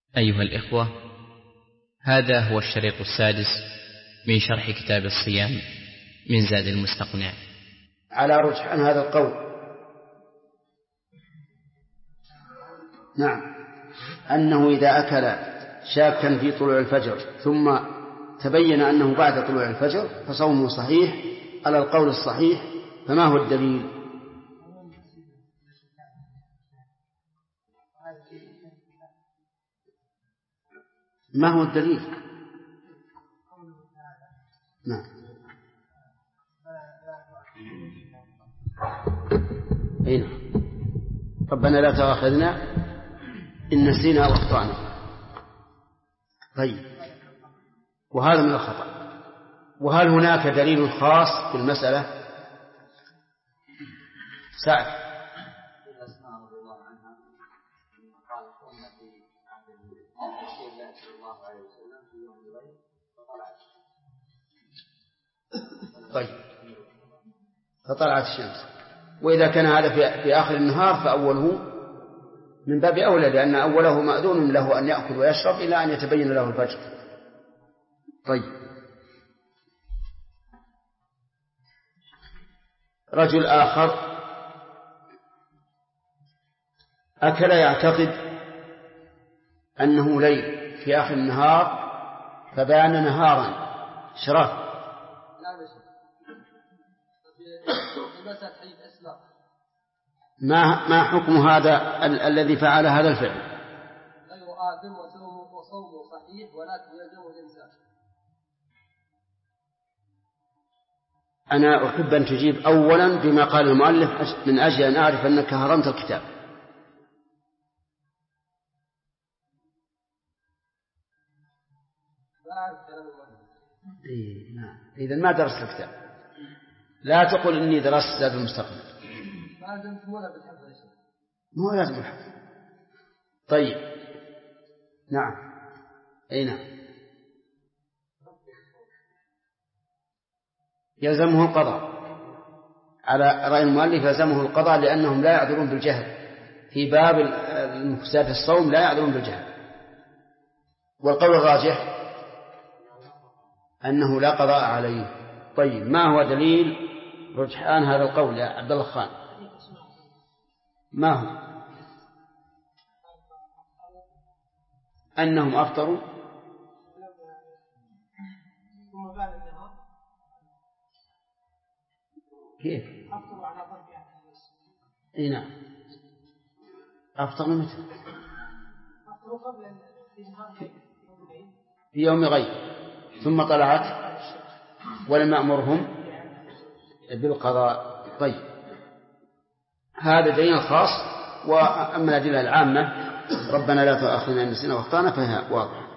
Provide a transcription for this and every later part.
أيها الإخوة، هذا هو الشريط السادس من شرح كتاب الصيام من زاد المستقنع. على رجحان هذا القول، نعم، أنه إذا أكل شاكا في طلوع الفجر ثم تبين أنه بعد طلوع الفجر فصومه صحيح على القول الصحيح. فما هو الدليل؟ ما هو الدليل؟ نعم. هنا ربنا لا تؤاخذنا إن نسينا أو أخطأنا. طيب، وهذا من الخطأ. وهل هناك دليل خاص في المسألة؟ سعد. طيب، فطلعت الشمس، وإذا كان هذا في آخر النهار فأوله من باب أولى، لأن أوله مأذون له أن يأكل ويشرب إلى أن يتبين له الفجر. طيب، رجل آخر أكل يعتقد أنه ليل في آخر النهار فبان نهارا شرف. ما حكم هذا الذي فعل هذا الفعل؟ غير آثم وصومه صحيح، ولكن يلزمه الإمساك. أنا أحب أن تجيب أولا بما قال المؤلف من أجل أن أعرف أنك هرمت الكتاب. إذن ما درست الكتاب. لا تقل إني درست زاد المستقنع. مو لازم الحفظ. طيب، نعم، أي نعم، يلزمه القضاء. على رأي المؤلف يلزمه القضاء لأنهم لا يعذرون بالجهل. في باب المفسدات الصوم لا يعذرون بالجهل. والقول الراجح أنه لا قضاء عليه. طيب، ما هو دليل رجحان هذا القول يا عبد الله خان؟ ما هو؟ أنهم أفطروا كيف؟ أفطروا على ضرب يعني. نعم، أفطروا متى؟ أفطروا قبل في يوم غيب ثم طلعت ولم أمرهم بالقضاء. طيب، هذا دليل خاص. وأما الأدلة العامة ربنا لا تؤاخذنا إن نسينا وأخطأنا فهي واضحة.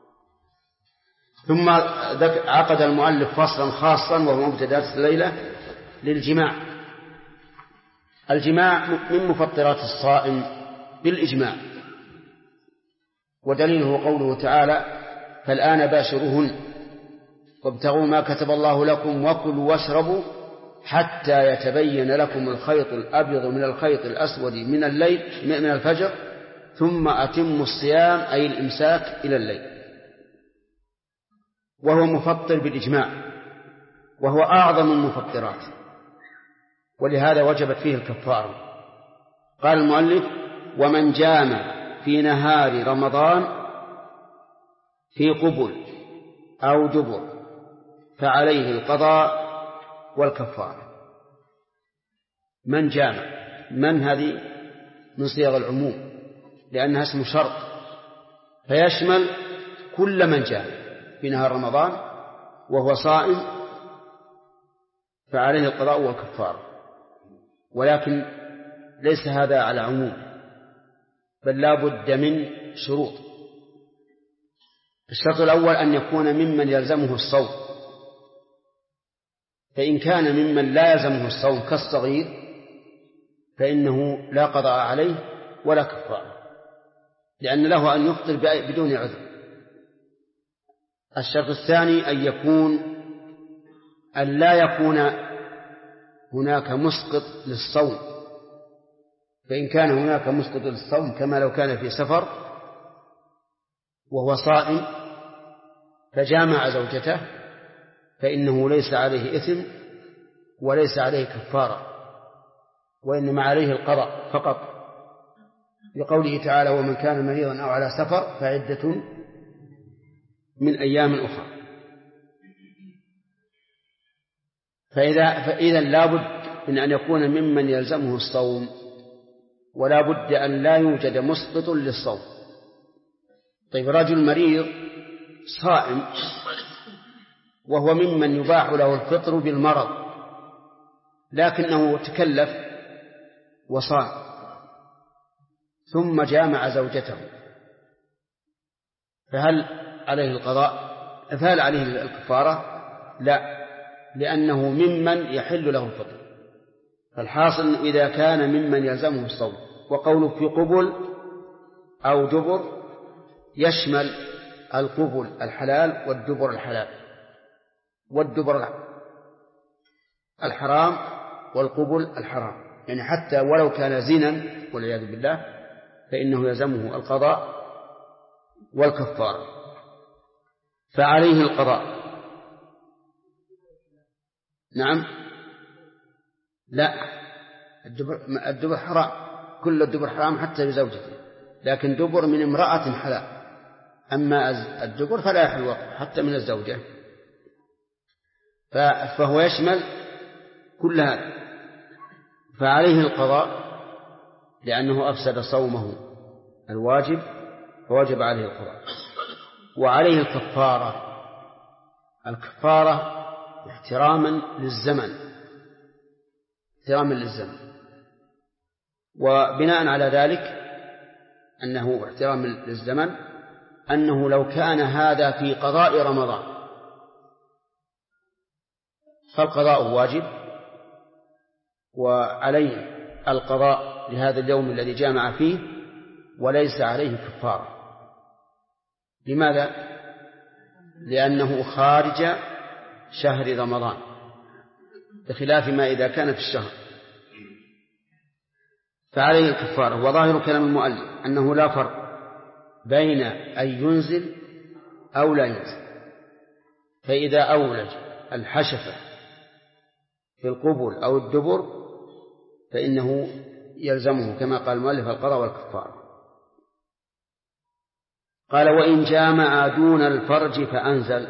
ثم عقد المؤلف فصلا خاصا وهو مبتدأ الليلة للجماع. الجماع من مفطرات الصائم بالإجماع، ودليله قوله تعالى: فالآن باشروهن وابتغوا ما كتب الله لكم وكلوا واشربوا حتى يتبين لكم الخيط الأبيض من الخيط الأسود من الفجر ثم أتموا الصيام أي الإمساك إلى الليل. وهو مفطر بالإجماع، وهو أعظم المفطرات، ولهذا وجبت فيه الكفارة. قال المؤلف: ومن جامع في نهار رمضان في قبل أو دبر فعليه القضاء والكفارة. من جامع، من هذه من صيغ العموم لأنها اسم شرط، فيشمل كل من جامع في نهار رمضان وهو صائم فعليه القضاء والكفارة. ولكن ليس هذا على عموم، بل لا بد من شروط. الشرط الأول أن يكون ممن يلزمه الصوم، فإن كان ممن لا يلزمه الصوم كالصغير فإنه لا قضاء عليه ولا كفارة، لأن له أن يفطر بدون عذر. الشرط الثاني أن لا يكون هناك مسقط للصوم، فإن كان هناك مسقط للصوم كما لو كان في سفر وهو صائم فجامع زوجته فإنه ليس عليه إثم وليس عليه كفارة، وإنما عليه القضاء فقط، لقوله تعالى: ومن كان مريضا أو على سفر فعدة من أيام أخرى. فإذا لا بد من أن يكون ممن يلزمه الصوم، ولا بد أن لا يوجد مسقط للصوم. طيب، رجل مريض صائم وهو ممن يباح له الفطر بالمرض، لكنه تكلف وصام ثم جامع زوجته، فهل عليه القضاء؟ فهل عليه الكفارة؟ لا، لأنه ممن يحل له الفطر. فالحاصل إذا كان ممن يلزمه الصوم، وقوله في قبل أو دبر يشمل القبل الحلال والدبر الحلال، والدبر الحرام والقبل الحرام، يعني حتى ولو كان زنا والعياذ بالله فإنه يلزمه القضاء والكفارة. فعليه القضاء. نعم، لا، الدبر حرام، كل الدبر حرام حتى بزوجته، لكن دبر من امرأة حلال، أما الدبر فلا يحل وقت حتى من الزوجة، فهو يشمل كل هذا. فعليه القضاء لأنه أفسد صومه الواجب فوجب عليه القضاء. وعليه الكفارة، الكفارة احتراما للزمن، احتراما للزمن. وبناء على ذلك أنه احترام للزمن، أنه لو كان هذا في قضاء رمضان فالقضاء واجب، وعليه القضاء لهذا اليوم الذي جامع فيه، وليس عليه كفارة. لماذا؟ لأنه خارج شهر رمضان، بخلاف ما إذا كان في الشهر، فعليه الكفارة. وظاهر كلام المؤلف أنه لا فرق بين أن ينزل أو لا ينزل، فإذا أولج الحشفة في القبل أو الدبر فإنه يلزمه كما قال المؤلف القضاء والكفارة. قال: وإن جامع دون الفرج فأنزل.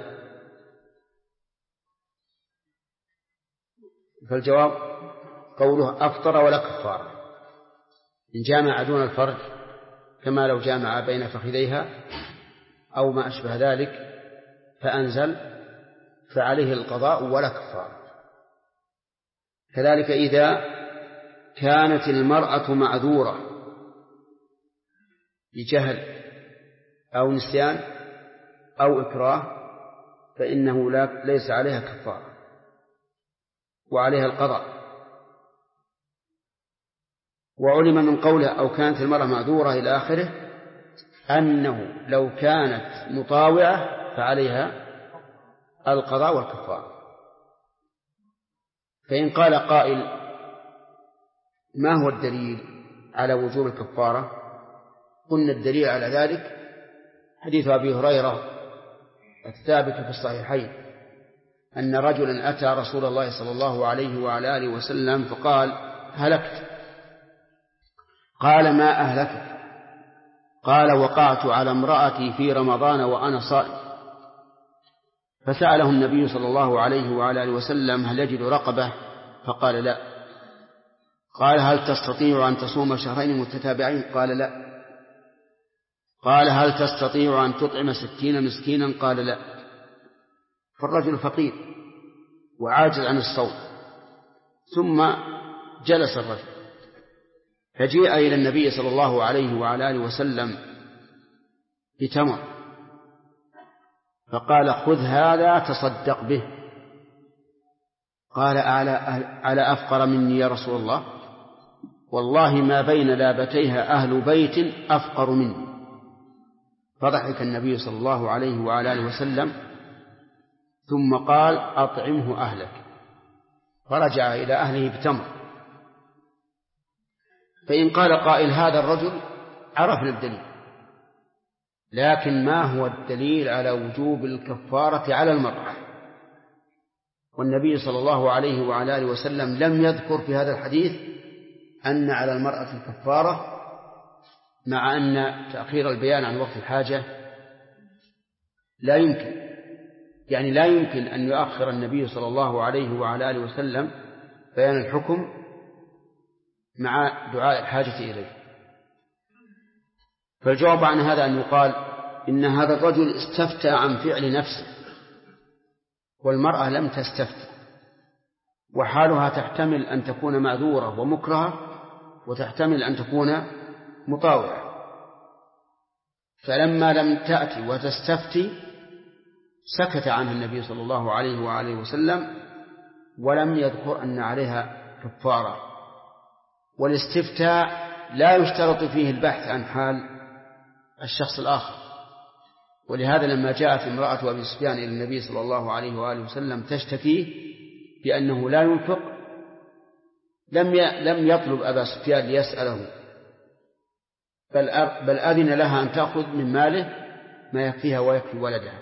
فالجواب قوله أفطر ولا كفارة. إن جامع دون الفرج كما لو جامع بين فخذيها أو ما أشبه ذلك فأنزل فعليه القضاء ولا كفارة. كذلك إذا كانت المرأة معذورة بجهل أو نسيان أو إكراه فإنه ليس عليها كفارة وعليها القضاء. وعلم من قوله أو كانت المرأة معذورة إلى آخره أنه لو كانت مطاوعة فعليها القضاء والكفارة. فإن قال قائل: ما هو الدليل على وجوب الكفارة؟ قلنا الدليل على ذلك حديث أبي هريرة الثابت في الصحيحين أن رجلا أتى رسول الله صلى الله عليه وعلى آله وسلم فقال: هلكت. قال: ما أهلكت؟ قال: وقعت على امرأتي في رمضان وأنا صائم. فسأله النبي صلى الله عليه وعلى آله وسلم: هل يجد رقبة؟ فقال: لا. قال: هل تستطيع أن تصوم شهرين متتابعين؟ قال: لا. قال: هل تستطيع أن تطعم 60 مسكينا؟ قال: لا. فالرجل فقير وعاجز عن الصوم. ثم جلس الرجل فجيء إلى النبي صلى الله عليه وعلى آله وسلم بتمر فقال: خذ هذا تصدق به. قال: على أفقر مني يا رسول الله؟ والله ما بين لابتيها أهل بيت أفقر مني. فضحك النبي صلى الله عليه وعلى آله وسلم ثم قال: أطعمه أهلك. فرجع إلى أهله بتمر. فإن قال قائل: هذا الرجل عرفنا الدليل، لكن ما هو الدليل على وجوب الكفارة على المرأة؟ والنبي صلى الله عليه وعلى آله وسلم لم يذكر في هذا الحديث أن على المرأة الكفارة، مع أن تأخير البيان عن وقت الحاجة لا يمكن، يعني لا يمكن أن يؤخر النبي صلى الله عليه وعلى آله وسلم بيان الحكم مع دعاء الحاجة إليه. فالجواب عن هذا أن يقال إن هذا الرجل استفتى عن فعل نفسه، والمرأة لم تستفتي، وحالها تحتمل أن تكون معذورة ومكرهة، وتحتمل أن تكون مطاوعة. فلما لم تأتي وتستفتي سكت عنها النبي صلى الله عليه وآله وسلم، ولم يذكر أن عليها كفارة. والاستفتاء لا يشترط فيه البحث عن حال الشخص الآخر، ولهذا لما جاءت امرأة أبي سفيان إلى النبي صلى الله عليه وآله وسلم تشتكيه بأنه لا ينفق، لم يطلب أبا سفيان ليسأله، بل أذن لها أن تأخذ من ماله ما يكفيها ويكفي ولدها.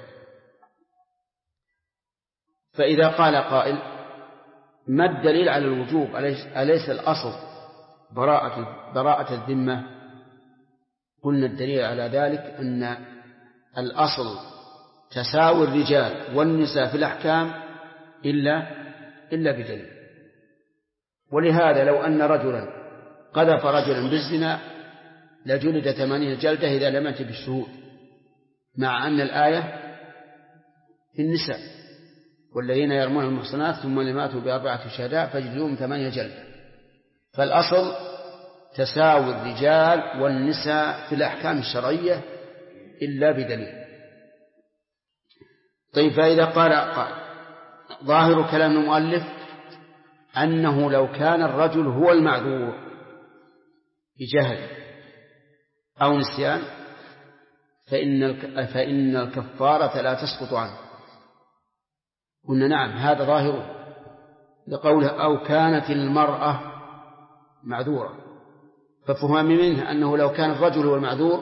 فإذا قال قائل ما الدليل على الوجوب؟ أليس الأصل براءة الذمة؟ قلنا الدليل على ذلك أن الأصل تساوي الرجال والنساء في الأحكام إلا بدليل. ولهذا لو أن رجلا قذف رجلا بالزنا لجلد 80 جلدة إذا لم يأت بالشهود، مع أن الآية في النساء والذين يرمون المحصنات ثم لم يأتوا ب4 شهداء فاجلدوهم 8 جلدة. فالأصل تساوي الرجال والنساء في الأحكام الشرعية إلا بدليل. طيب، فإذا قال ظاهر كلام المؤلف أنه لو كان الرجل هو المعذور بجهل أو نسيان فإن الكفارة لا تسقط عنه. قلنا نعم، هذا ظاهره لقوله أو كانت المرأة معذورة، ففهم منه أنه لو كان الرجل هو المعذور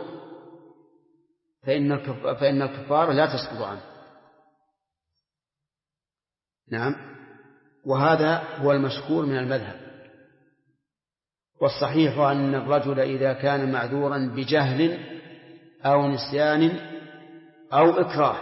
فإن الكفارة لا تسقط عنه. نعم، وهذا هو المشهور من المذهب. والصحيح أن الرجل إذا كان معذورا بجهل أو نسيان أو إكراه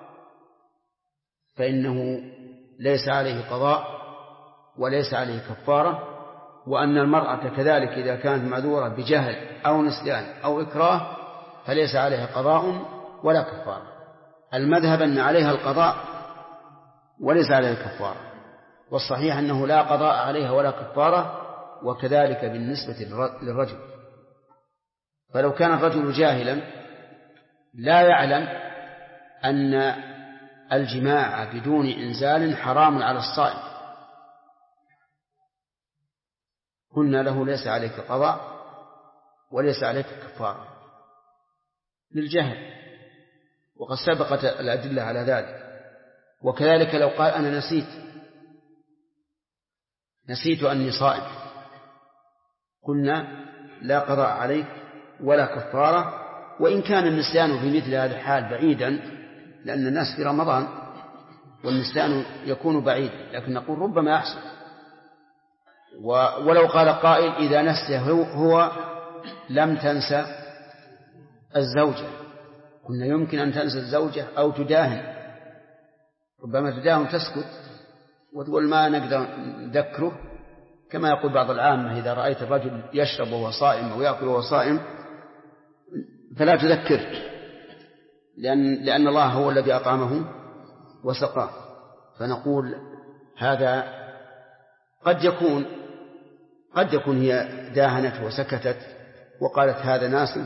فإنه ليس عليه قضاء وليس عليه كفارة، وأن المرأة كذلك إذا كانت معذورة بجهل أو نسيان أو إكراه فليس عليها قضاء ولا كفارة. المذهب أن عليها القضاء وليس عليها كفارة، والصحيح أنه لا قضاء عليها ولا كفارة، وكذلك بالنسبة للرجل. فلو كان الرجل جاهلا لا يعلم أن الجماع بدون إنزال حرام على الصائم، قلنا له ليس عليك قضاء وليس عليك كفارة للجهل، وقد سبقت الأدلة على ذلك. وكذلك لو قال أنا نسيت أني صائم، قلنا لا قضاء عليك ولا كفارة، وإن كان النسيان في مثل هذا الحال بعيدا، لأن الناس في رمضان والنسيان يكون بعيدا، لكن نقول ربما يحصل. ولو قال قائل إذا نسي هو لم تنسى الزوجة، قلنا يمكن أن تنسى الزوجة أو تداهن، ربما تداهن تسكت وتقول ما نقدر نذكره، كما يقول بعض العامة إذا رأيت الرجل يشرب وهو صائم أو يأكل وهو صائم فلا تذكره، لأن الله هو الذي أطعمه وسقاه. فنقول هذا قد يكون هي داهنت وسكتت وقالت هذا ناس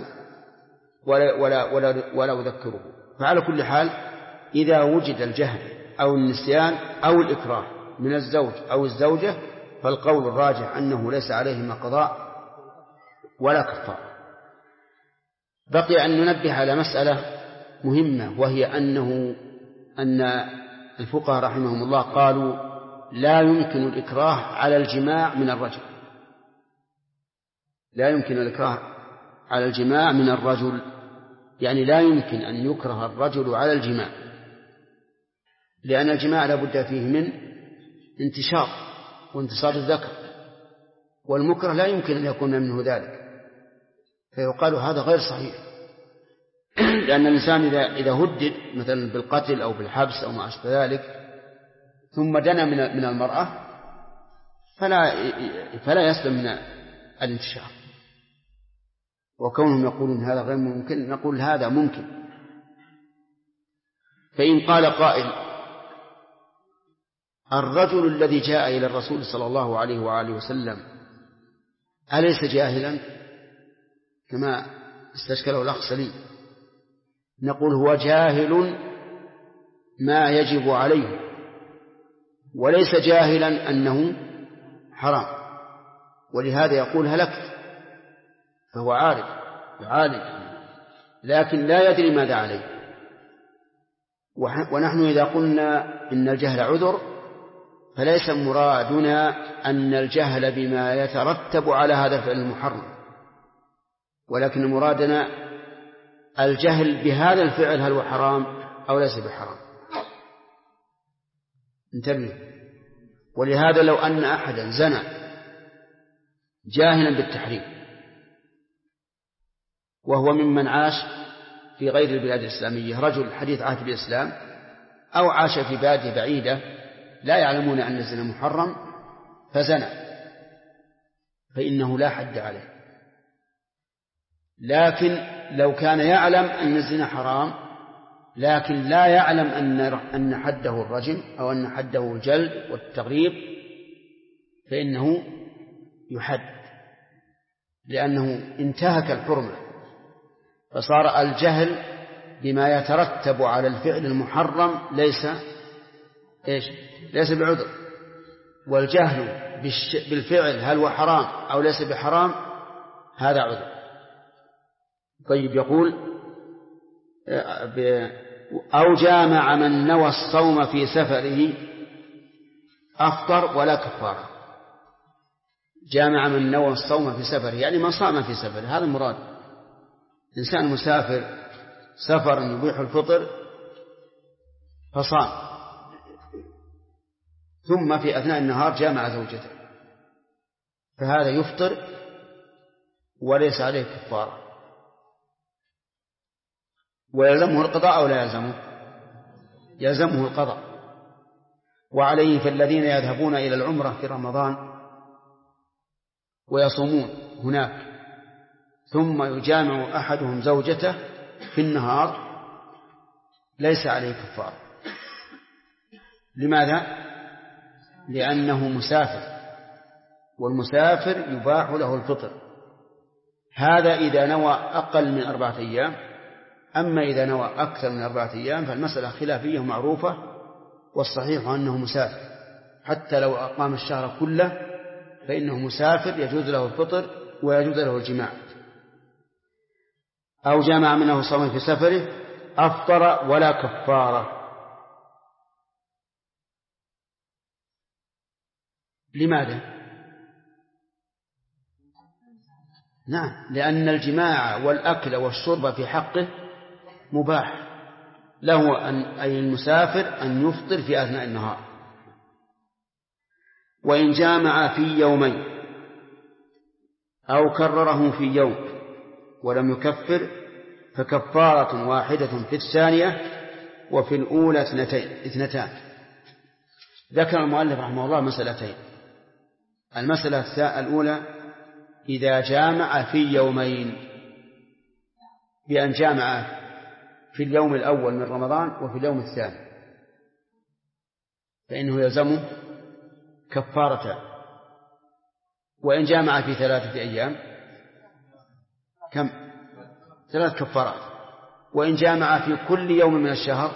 ولا أذكره. فعلى كل حال إذا وجد الجهل أو النسيان أو الإكراه من الزوج أو الزوجة فالقول الراجح أنه ليس عليهما قضاء ولا كفارة. بقي أن ننبه على مسألة مهمة، وهي أن الفقهاء رحمهم الله قالوا لا يمكن الإكراه على الجماع من الرجل، لا يمكن الإكراه على الجماع من الرجل يعني لا يمكن أن يكره الرجل على الجماع، لأن الجماع لا بد فيه من انتشاط وانتصاب الذكر، والمكره لا يمكن أن يكون منه ذلك، فيقال هذا غير صحيح. لأن الإنسان إذا هدد مثلا بالقتل أو بالحبس أو ما أشبه ذلك ثم دنا من المرأة فلا يسلم من الانتشار. وكونهم يقولون هذا غير ممكن نقول هذا ممكن. فإن قال قائل الرجل الذي جاء إلى الرسول صلى الله عليه وآله وسلم أليس جاهلا كما استشكله الأخ سليم؟ نقول هو جاهل ما يجب عليه، وليس جاهلا أنه حرام، ولهذا يقول هلكت، فهو عارف يعالج لكن لا يدري ماذا عليه. ونحن إذا قلنا إن الجهل عذر فليس مرادنا أن الجهل بما يترتب على هذا الفعل المحرم، ولكن مرادنا الجهل بهذا الفعل هل هو حرام أو ليس بحرام. انتبه. ولهذا لو أن أحدا زنى جاهلا بالتحريم وهو ممن عاش في غير البلاد الإسلامية، رجل حديث عهد بالإسلام أو عاش في بلاد بعيدة لا يعلمون أن الزنا محرم فزنى، فإنه لا حد عليه. لكن لو كان يعلم أن الزنا حرام لكن لا يعلم أن حده الرجم أو أن حده الجلد والتغريب فإنه يحد، لأنه انتهك الحرمة، فصار الجهل بما يترتب على الفعل المحرم ليس بعذر، والجهل بالفعل هل هو حرام أو ليس بحرام هذا عذر. طيب يقول أو جامع من نوى الصوم في سفره أفطر ولا كفارة. جامع من نوى الصوم في سفره يعني من صام في سفره، هذا المراد. إنسان مسافر سفر يبيح الفطر فصام ثم في أثناء النهار جامع زوجته فهذا يفطر وليس عليه كفارة. ويلزمه القضاء أو لا يلزمه؟ يلزمه القضاء. وعليه فالذين يذهبون إلى العمرة في رمضان ويصومون هناك ثم يجامع أحدهم زوجته في النهار ليس عليه كفارة. لماذا؟ لأنه مسافر، والمسافر يباح له الفطر، هذا إذا نوى أقل من 4 أيام. أما إذا نوى أكثر من 4 أيام فالمسألة خلافية معروفة، والصحيح أنه مسافر حتى لو أقام الشهر كله فإنه مسافر يجوز له الفطر ويجوز له الجماع. أو جامع منه صوم في سفره أفطر ولا كفارة. لماذا؟ نعم، لأن الجماع والأكل والشرب في حقه مباح له أي المسافر أن يفطر في أثناء النهار. وإن جامع في يومين أو كرره في يوم ولم يكفر فكفارة واحدة في الثانية وفي الأولى 2. ذكر المؤلف رحمه الله مسألتين. المسألة الأولى إذا جامع في يومين بأن جامع في اليوم الأول من رمضان وفي اليوم الثاني فإنه يلزمه كفارتان. وإن جامع في 3 أيام كم؟ 3 كفارات. وإن جامع في كل يوم من الشهر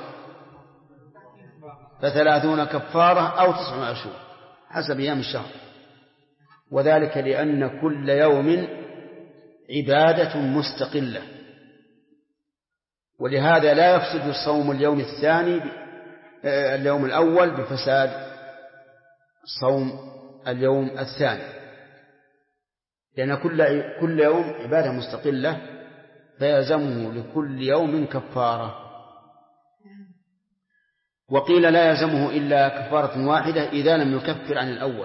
ف30 كفارة أو 29 حسب أيام الشهر. وذلك لأن كل يوم عبادة مستقلة، ولهذا لا يفسد الصوم اليوم الأول بفساد صوم اليوم الثاني، لأن كل يوم عبادة مستقلة فيلزمه لكل يوم كفارة. وقيل لا يلزمه إلا كفارة واحدة إذا لم يكفر عن الأول،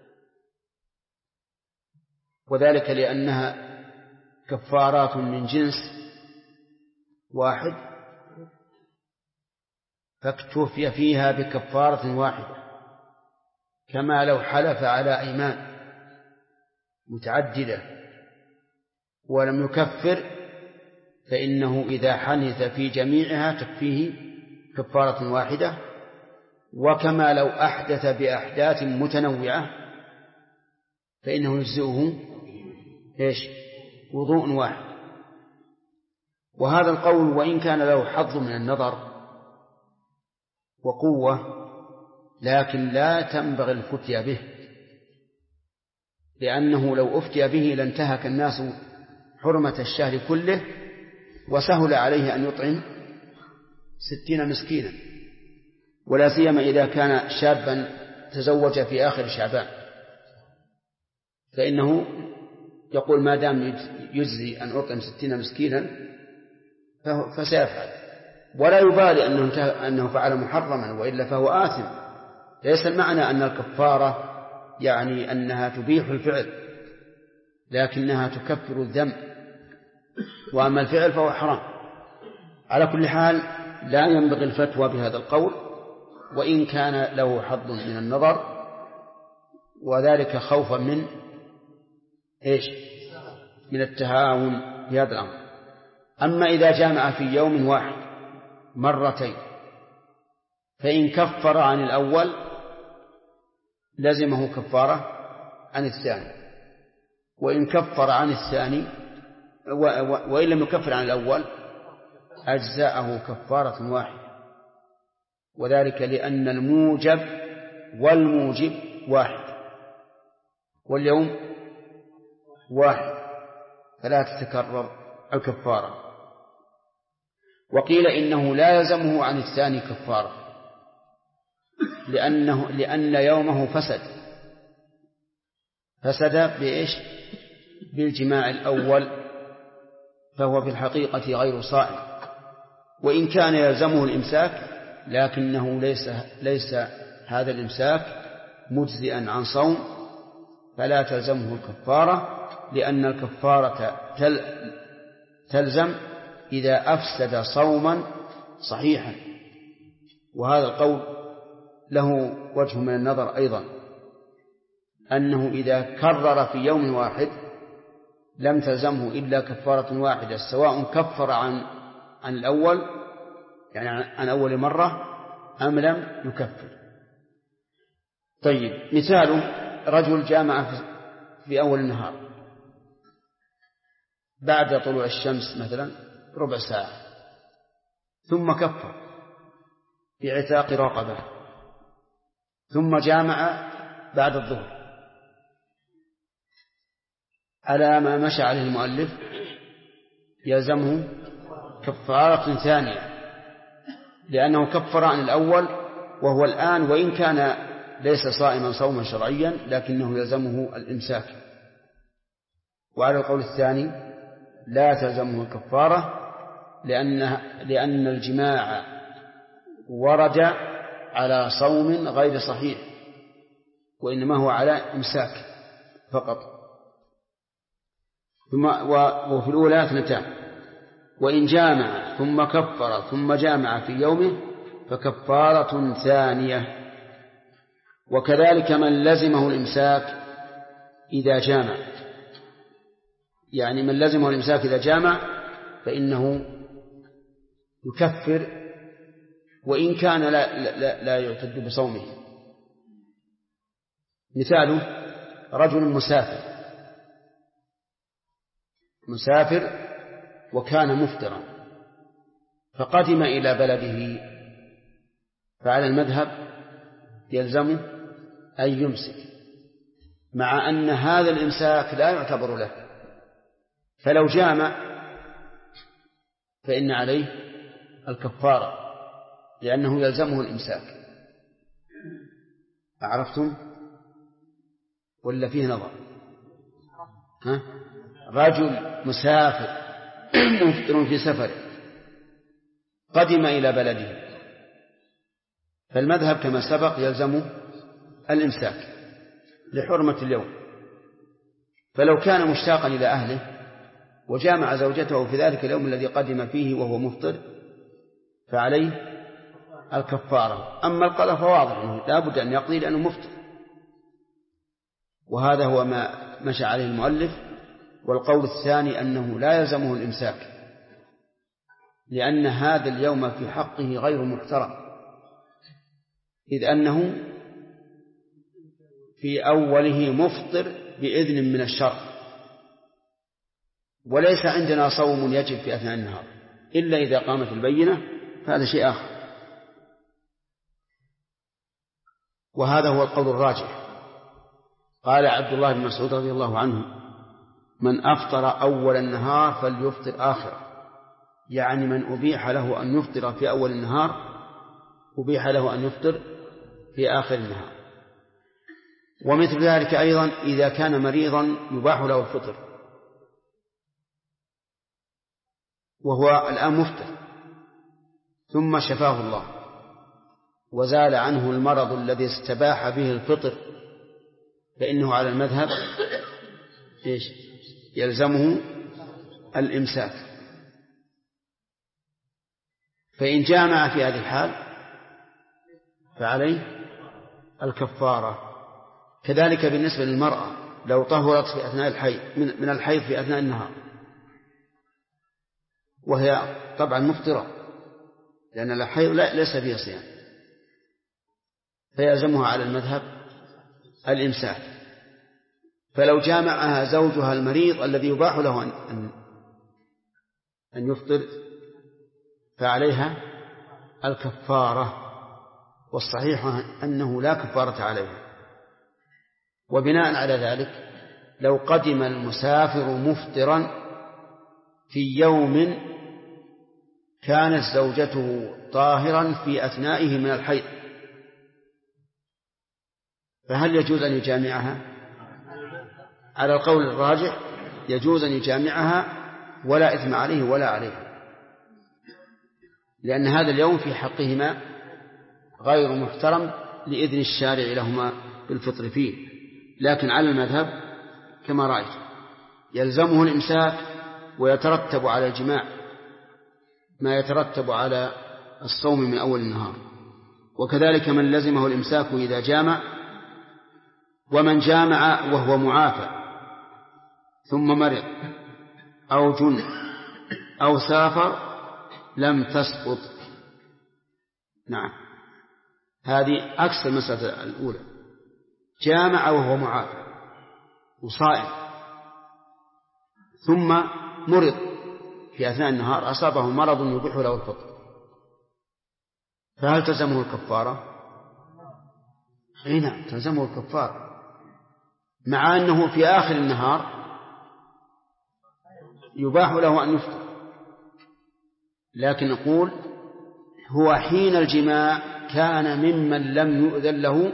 وذلك لأنها كفارات من جنس واحد فاكتفي فيها بكفارة واحدة، كما لو حلف على أيمان متعددة ولم يكفر فإنه إذا حنث في جميعها تكفيه كفارة واحدة، وكما لو أحدث بأحداث متنوعة فإنه يجزئه وضوء واحد. وهذا القول وإن كان له حظ من النظر وقوة لكن لا تنبغي الفتيا به، لأنه لو أفتي به لانتهك الناس حرمة الشهر كله وسهل عليه أن يطعم 60 مسكينا، ولا سيما إذا كان شابا تزوج في آخر شعبان، فإنه يقول ما دام يجزي أن أطعم 60 مسكينا فسيفعل، ولا يبالي أنه فعل محرما وإلا فهو آثم. ليس المعنى أن الكفارة يعني أنها تبيح الفعل، لكنها تكفر الذنب، وأما الفعل فهو حرام. على كل حال لا ينبغي الفتوى بهذا القول وإن كان له حظ من النظر، وذلك خوفا من من التهاون في هذا الأمر. أما إذا جامع في يوم واحد مرتين فإن كفر عن الأول لزمه كفارة عن الثاني، وإن كفر عن الثاني وإن لم يكفر عن الأول أجزاءه كفارة واحدة، وذلك لأن الموجب والموجب واحد واليوم واحد فلا تتكرر الكفارة. وقيل إنه لا يلزمه عن الثاني كفارة لأن يومه فسد بالجماع الأول، فهو في الحقيقة غير صائم، وإن كان يلزمه الإمساك لكنه ليس هذا الإمساك مجزئا عن صوم، فلا تلزمه الكفارة، لأن الكفارة تلزم إذا أفسد صوما صحيحا. وهذا القول له وجه من النظر أيضا، أنه إذا كرر في يوم واحد لم تلزمه إلا كفارة واحدة، سواء كفر عن الأول يعني عن أول مرة أم لم يكفر. طيب، مثاله رجل جامع في أول النهار بعد طلوع الشمس مثلا ربع ساعة، ثم كفر بعتاق رقبة، ثم جامع بعد الظهر، على ما مشى عليه المؤلف يلزمه كفارة ثانية، لأنه كفر عن الأول وهو الآن وإن كان ليس صائما صوما شرعيا لكنه يلزمه الإمساك. وعلى القول الثاني لا تلزمه الكفارة لأن الجماع ورد على صوم غير صحيح، وإنما هو على إمساك فقط. وفي الأولى اثنتان، وإن جامع ثم كفر ثم جامع في يومه فكفارة ثانية. وكذلك من لزمه الإمساك إذا جامع، يعني من لزمه الإمساك إذا جامع فإنه يكفر وإن كان لا يعتد بصومه. مثاله رجل مسافر وكان مفطرا فقدم إلى بلده، فعلى المذهب يلزمه أن يمسك، مع أن هذا الإمساك لا يعتبر له، فلو جامع فإن عليه الكفارة لأنه يلزمه الإمساك. أعرفتم ولا فيه نظر؟ رجل مسافر مفطر في سفر قدم إلى بلده، فالمذهب كما سبق يلزم الإمساك لحرمة اليوم. فلو كان مشتاقا إلى أهله وجامع زوجته في ذلك اليوم الذي قدم فيه وهو مفطر فعليه الكفارة. أما القضاء فواضح لا بد أن يقضي لأنه مفطر، وهذا هو ما مشى عليه المؤلف. والقول الثاني أنه لا يلزمه الإمساك، لأن هذا اليوم في حقه غير محترم، إذ أنه في أوله مفطر بإذن من الشرع، وليس عندنا صوم يجب في أثناء النهار إلا إذا قامت البينة، فهذا شيء آخر. وهذا هو القول الراجح. قال عبد الله بن مسعود رضي الله عنه: من أفطر أول النهار فليفطر آخره، يعني من أبيح له أن يفطر في أول النهار أبيح له أن يفطر في آخر النهار. ومثل ذلك أيضا إذا كان مريضا يباح له الفطر وهو الآن مفطر ثم شفاه الله وزال عنه المرض الذي استباح به الفطر، فإنه على المذهب يلزمه الإمساك. فإن جامع في هذه الحال فعليه الكفارة. كذلك بالنسبة للمرأة لو طهرت في أثناء الحيض من الحيض في أثناء النهار وهي طبعا مفطرة، لأن الحيض ليس فيه صيام، فيلزمها على المذهب الإمساك. فلو جامعها زوجها المريض الذي يباح له أن يفطر فعليها الكفارة، والصحيح أنه لا كفارة عليها. وبناء على ذلك لو قدم المسافر مفطرا في يوم كانت زوجته طاهرا في أثنائه من الحيض فهل يجوز أن يجامعها؟ على القول الراجح يجوز أن يجامعها ولا إثم عليه ولا عليها، لأن هذا اليوم في حقهما غير محترم لإذن الشارع لهما بالفطر فيه. لكن على المذهب كما رأيت يلزمه الإمساك، ويترتب على الجماع ما يترتب على الصوم من أول النهار. وكذلك من لزمه الإمساك إذا جامع، ومن جامع وهو معافى ثم مرض أو جن أو سافر لم تسقط. نعم، هذه عكس المسألة الأولى. جامع وهو معافى وصائم ثم مرض في أثناء النهار، أصابه مرض يبيح له الفطر، فهل تلزمه الكفارة؟ نعم تلزمه الكفارة، مع أنه في آخر النهار يباح له أن يفطر، لكن نقول هو حين الجماع كان ممن لم يؤذن له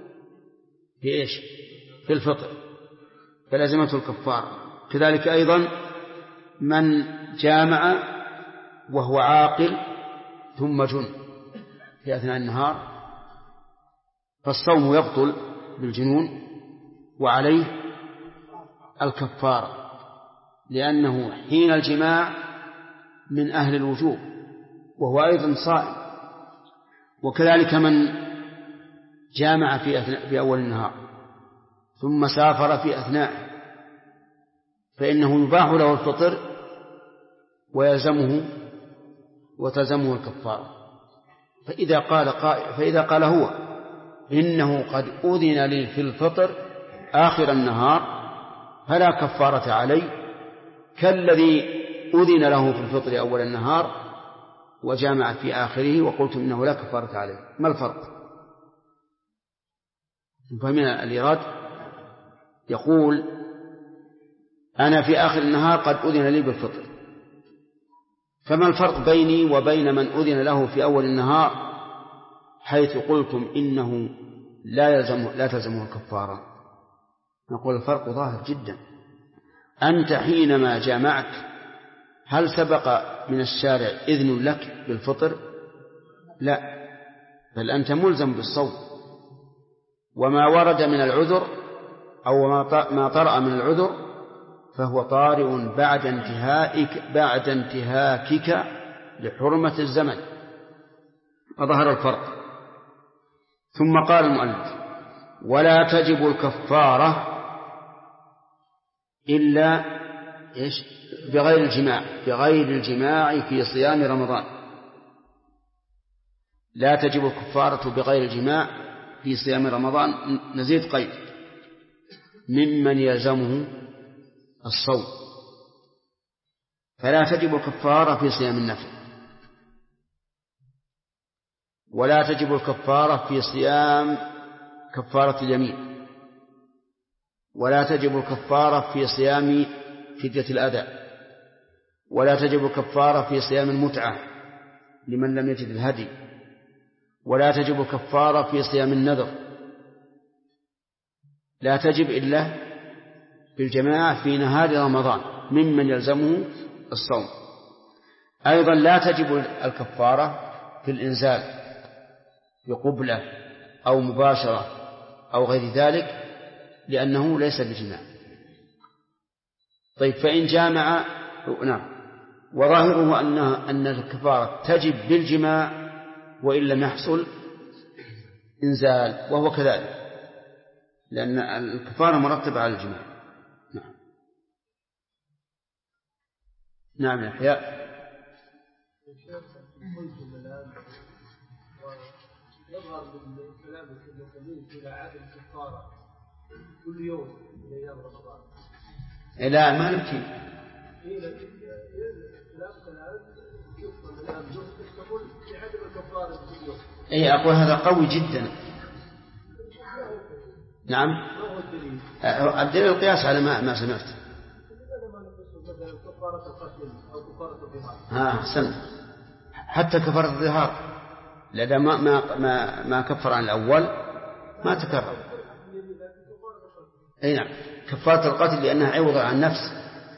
في الفطر فلزمته الكفارة. كذلك أيضا من جامع وهو عاقل ثم جن في أثناء النهار فالصوم يبطل بالجنون وعليه الكفارة، لأنه حين الجماع من أهل الوجوب وهو أيضا صائم. وكذلك من جامع في أول النهار ثم سافر في أثناء فإنه يباح له الفطر وتلزمه الكفارة. فإذا قال هو إنه قد أذن لي في الفطر آخر النهار فلا كفارة علي كالذي أذن له في الفطر أول النهار وجامع في آخره وقلت إنه لا كفارة عليه. ما الفرق؟ فمن الإيراد يقول أنا في آخر النهار قد أذن لي بالفطر، فما الفرق بيني وبين من أذن له في أول النهار حيث قلتم إنه لا تلزمه الكفارة؟ نقول الفرق ظاهر جدا. أنت حينما جامعت هل سبق من الشارع إذن لك بالفطر؟ لا، بل أنت ملزم بالصوم. وما ورد من العذر أو ما طرأ من العذر فهو طارئ بعد انتهاكك لحرمة الزمن، فظهر الفرق. ثم قال المؤلف: ولا تجب الكفارة إلا بغير الجماع في صيام رمضان. لا تجب الكفارة بغير الجماع في صيام رمضان. نزيد قيد: ممن يلزمه الصوم، فلا تجب الكفارة في صيام النفل، ولا تجب الكفارة في صيام كفارة اليمين، ولا تجب الكفارة في صيام فدية الأداء، ولا تجب الكفارة في صيام المتعة لمن لم يجد الهدي، ولا تجب الكفارة في صيام النذر. لا تجب إلا بالجماعة في نهار رمضان ممن يلزمه الصوم. أيضا لا تجب الكفارة في الإنزال بقبلة أو مباشرة أو غير ذلك لأنه ليس بجماع. طيب، فإن جامع وظاهره أن الكفارة تجب بالجماع وإن لم يحصل إنزال، وهو كذلك لأن الكفارة مرتبة على الجماع. نعم يا أحياء. يظهر بالكلام الكبير إلى عدم الكفارة كل يوم من أيام رمضان. لا، ما نبكي. أي أقول هذا قوي جدا. نعم، الدليل القياس على ما سمعت. أحسنت. حتى كفارة الظهار لدى ما كفر عن الأول ما تكرر. أي نعم، كفارة القتل لأنها عوض عن نفس،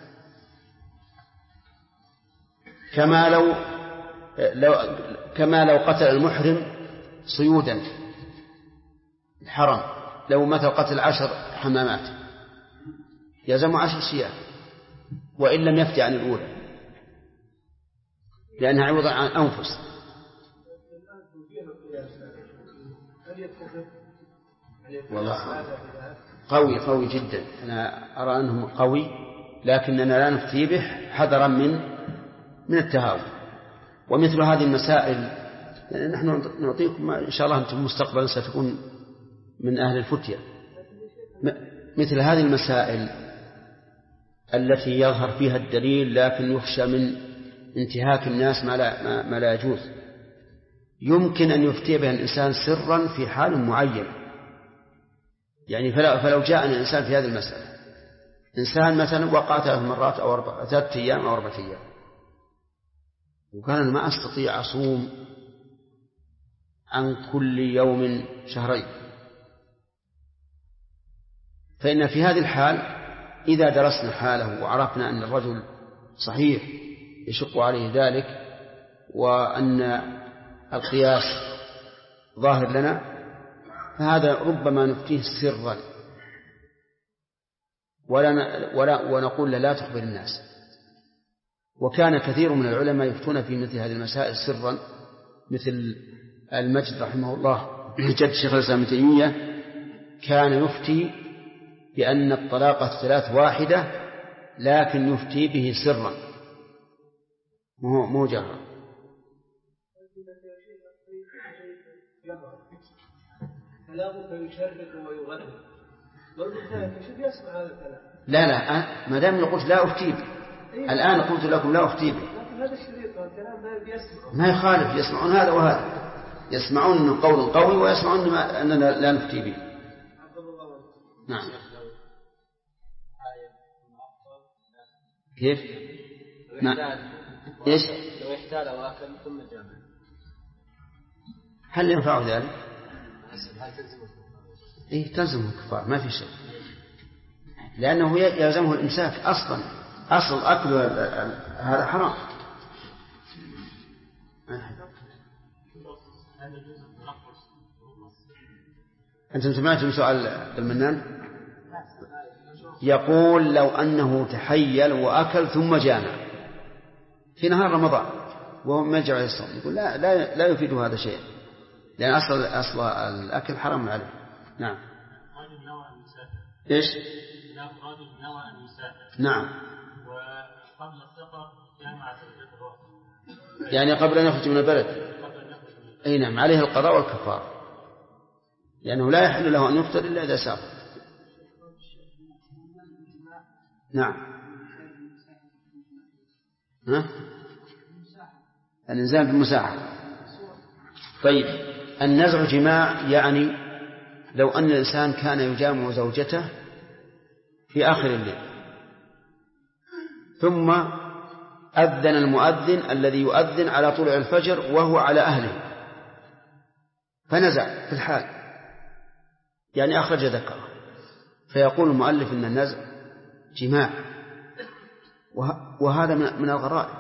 كما لو قتل المحرم صيودا الحرم، لو مثل قتل 10 حمامات يلزم 10 صيام وإن لم يفتي عن الأولى لأنها عوض عن أنفس. والله قوي جدا. أنا أرى أنه قوي، لكننا لا نفتي به حذرا من التهاون. ومثل هذه المسائل يعني نحن نعطيكم إن شاء الله أنتم مستقبلا ستكون من أهل الفتية. مثل هذه المسائل التي يظهر فيها الدليل لكن يخشى من انتهاك الناس ما لا يجوز، يمكن أن يفتي بها الإنسان سرا في حال معين. يعني فلو جاءنا الإنسان في هذه المسألة، إنسان مثلا وقع 3 مرات أو 3 أيام أو 4 أيام، وقال أنا ما أستطيع أصوم عن كل يوم شهرين، فإن في هذه الحال إذا درسنا حاله وعرفنا أن الرجل صحيح يشق عليه ذلك وأن القياس ظاهر لنا، فهذا ربما نفتيه سرا ونقول لا تخبر الناس. وكان كثير من العلماء يفتون في مثل هذه المسائل سرا، مثل المجد رحمه الله جد شيخ الإسلام ابن تيمية كان يفتي بأن الطلاق 3 واحدة، لكن يفتي به سرا مو جهرا. كلامك يشرك ويغرب، شوف يسمع هذا الكلام. لا ما دام قلت لا أفتي به، الآن قلت لكم لا أفتي به، لكن هذا الشريط الكلام لا يسمع، ما يخالف، يسمعون هذا وهذا، يسمعون من قول قوي ويسمعون أننا لا نفتي به. نعم. كيف؟ إيش؟ لو احتال وأكل ثم جامع، هل ينفع ذلك؟ هل تلزم؟ تلزم الكفار، ما في شيء، لأنه يلزمه الإمساك أصلا أصل أكل هذا حرام. أنتم سمعتم سؤال المنان؟ يقول لو أنه تحيل وأكل ثم جامع في نهار رمضان وهو ما يرجع يصوم، يقول لا يفيد هذا شيء، لأن أصل الأكل حرام عليه. نعم. إيش؟ رجل نوى أن يسافر. نعم. وقبل السفر جامع زوجته. يعني قبل أن يخرج من البلد. أي نعم، عليه القضاء والكفارة، لأنه لا يحل له أن يفطر إلا إذا سافر. نعم. الإنزال بالمساحة. طيب، النزع جماع يعني لو أن الإنسان كان يجامع زوجته في آخر الليل ثم أذن المؤذن الذي يؤذن على طلوع الفجر وهو على أهله فنزع في الحال، يعني أخرج ذكره، فيقول المؤلف إن النزع جماع، وهذا من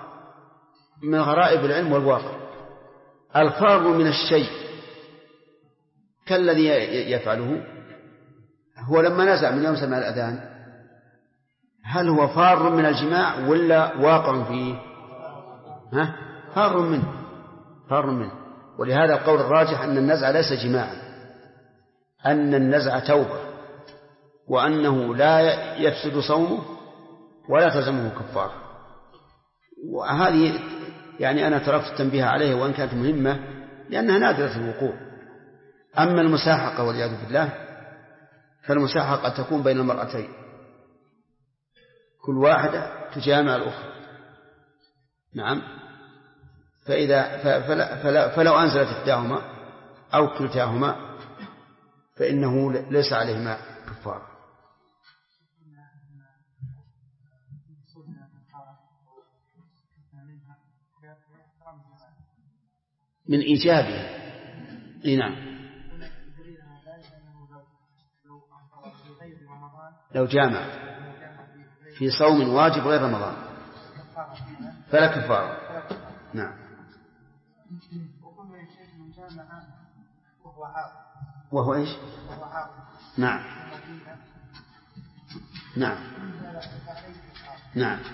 غرائب العلم والواقع. الفار من الشيء كالذي يفعله هو لما نزع من يوم سمع الأذان، هل هو فار من الجماع ولا واقع فيه؟ فار منه. ولهذا القول الراجح أن النزع ليس جماعا، أن النزع توبة، وأنه لا يفسد صومه ولا تلزمه كفارة. وهذه يعني أنا تركت التنبيه عليه وإن كانت مهمة لأنها نادرة الوقوع. أما المساحقة والعياذ بالله فالمساحقة قد تكون بين المرأتين، كل واحدة تجامع الأخرى. نعم. فلو أنزلت إحداهما أو كلتاهما فإنه ليس عليهما كفارة. من إيجابه. نعم. لو جامع في صوم واجب غير رمضان فلا كفارة. نعم. وهو إيش؟ نعم. نعم. نعم.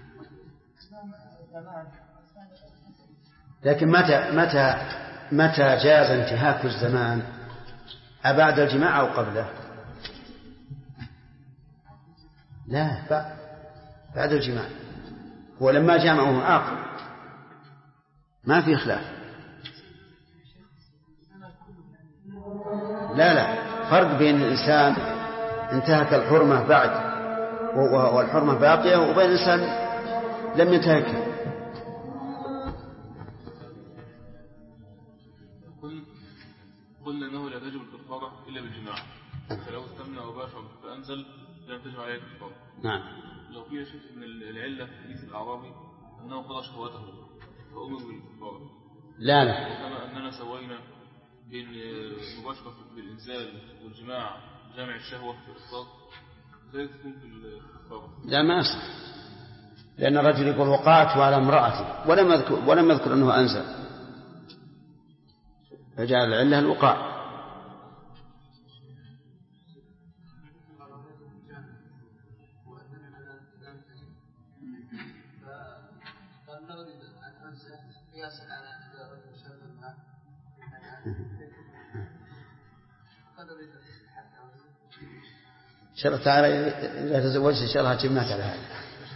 لكن متى جاز انتهاك الزمان؟ أبعد الجماع أو قبله؟ لا، بعد الجماع. ولما جامعه عاقل ما في خلاف. لا، فرق بين الإنسان انتهك الحرمة بعد والحرمة باقية وبين الإنسان لم ينتهك. قلنا أنه لا تجب الكفارة إلا بالجماع، فلو استمنى وباشر فأنزل لم تجب عليه الكفارة. نعم. لو في شيء من العلة في حديث الأعرابي أنه قضى شهوته فأمر بالكفارة. لا. وكما أننا سوينا بين مباشرة بالإنزال والجماع جامع الشهوة في الإفطار زي تكون في الكفارة. لا، ما أصح، لأن الرجل يقول وقعت على امرأتي ولم يذكر أنه أنزل، فجعل العلة الوقاع. شرط تعالى إذا تزوجت إن شاء الله جبناك على هذا.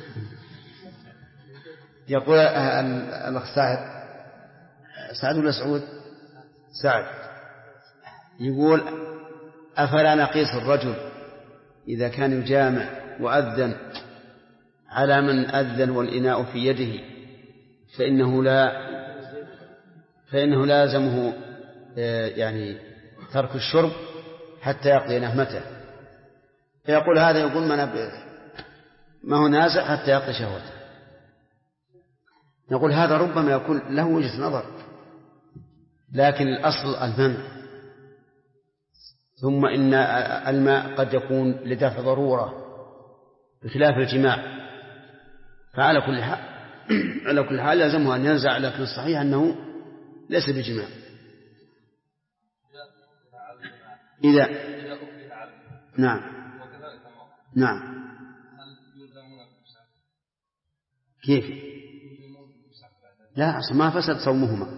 يقول الأخ سعد ولا سعود؟ سعد يقول أفلا نقيس الرجل إذا كان يجامع وأذن على من أذن والإناء في يده فإنه لازمه يعني ترك الشرب حتى يقضي نهمته. فيقول هذا يقول ما هو نازع حتى يقضي شهوته. نقول هذا ربما يكون له وجهة نظر، لكن الأصل المنع. ثم إن الماء قد يكون لدفع ضرورة بخلاف الجماع، فعلى كل حال على كل حال لازمه أن ينزع، لكن الصحيح أنه ليس بجماع. إذا نعم نعم. كيف؟ لا، أصلا ما فسد صومهما،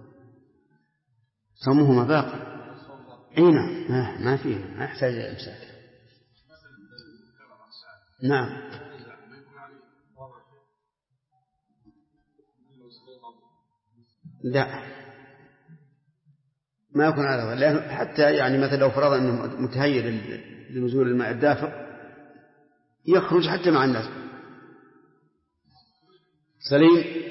صومهما باقي. أي نعم، ما فيه، ما يحتاج إلى إمساك. نعم. لا، ما يكون على ظهر، لأنه حتى يعني مثلا لو فرض أنه متهيئ لنزول الماء الدافق يخرج حتى مع الناس. سليم.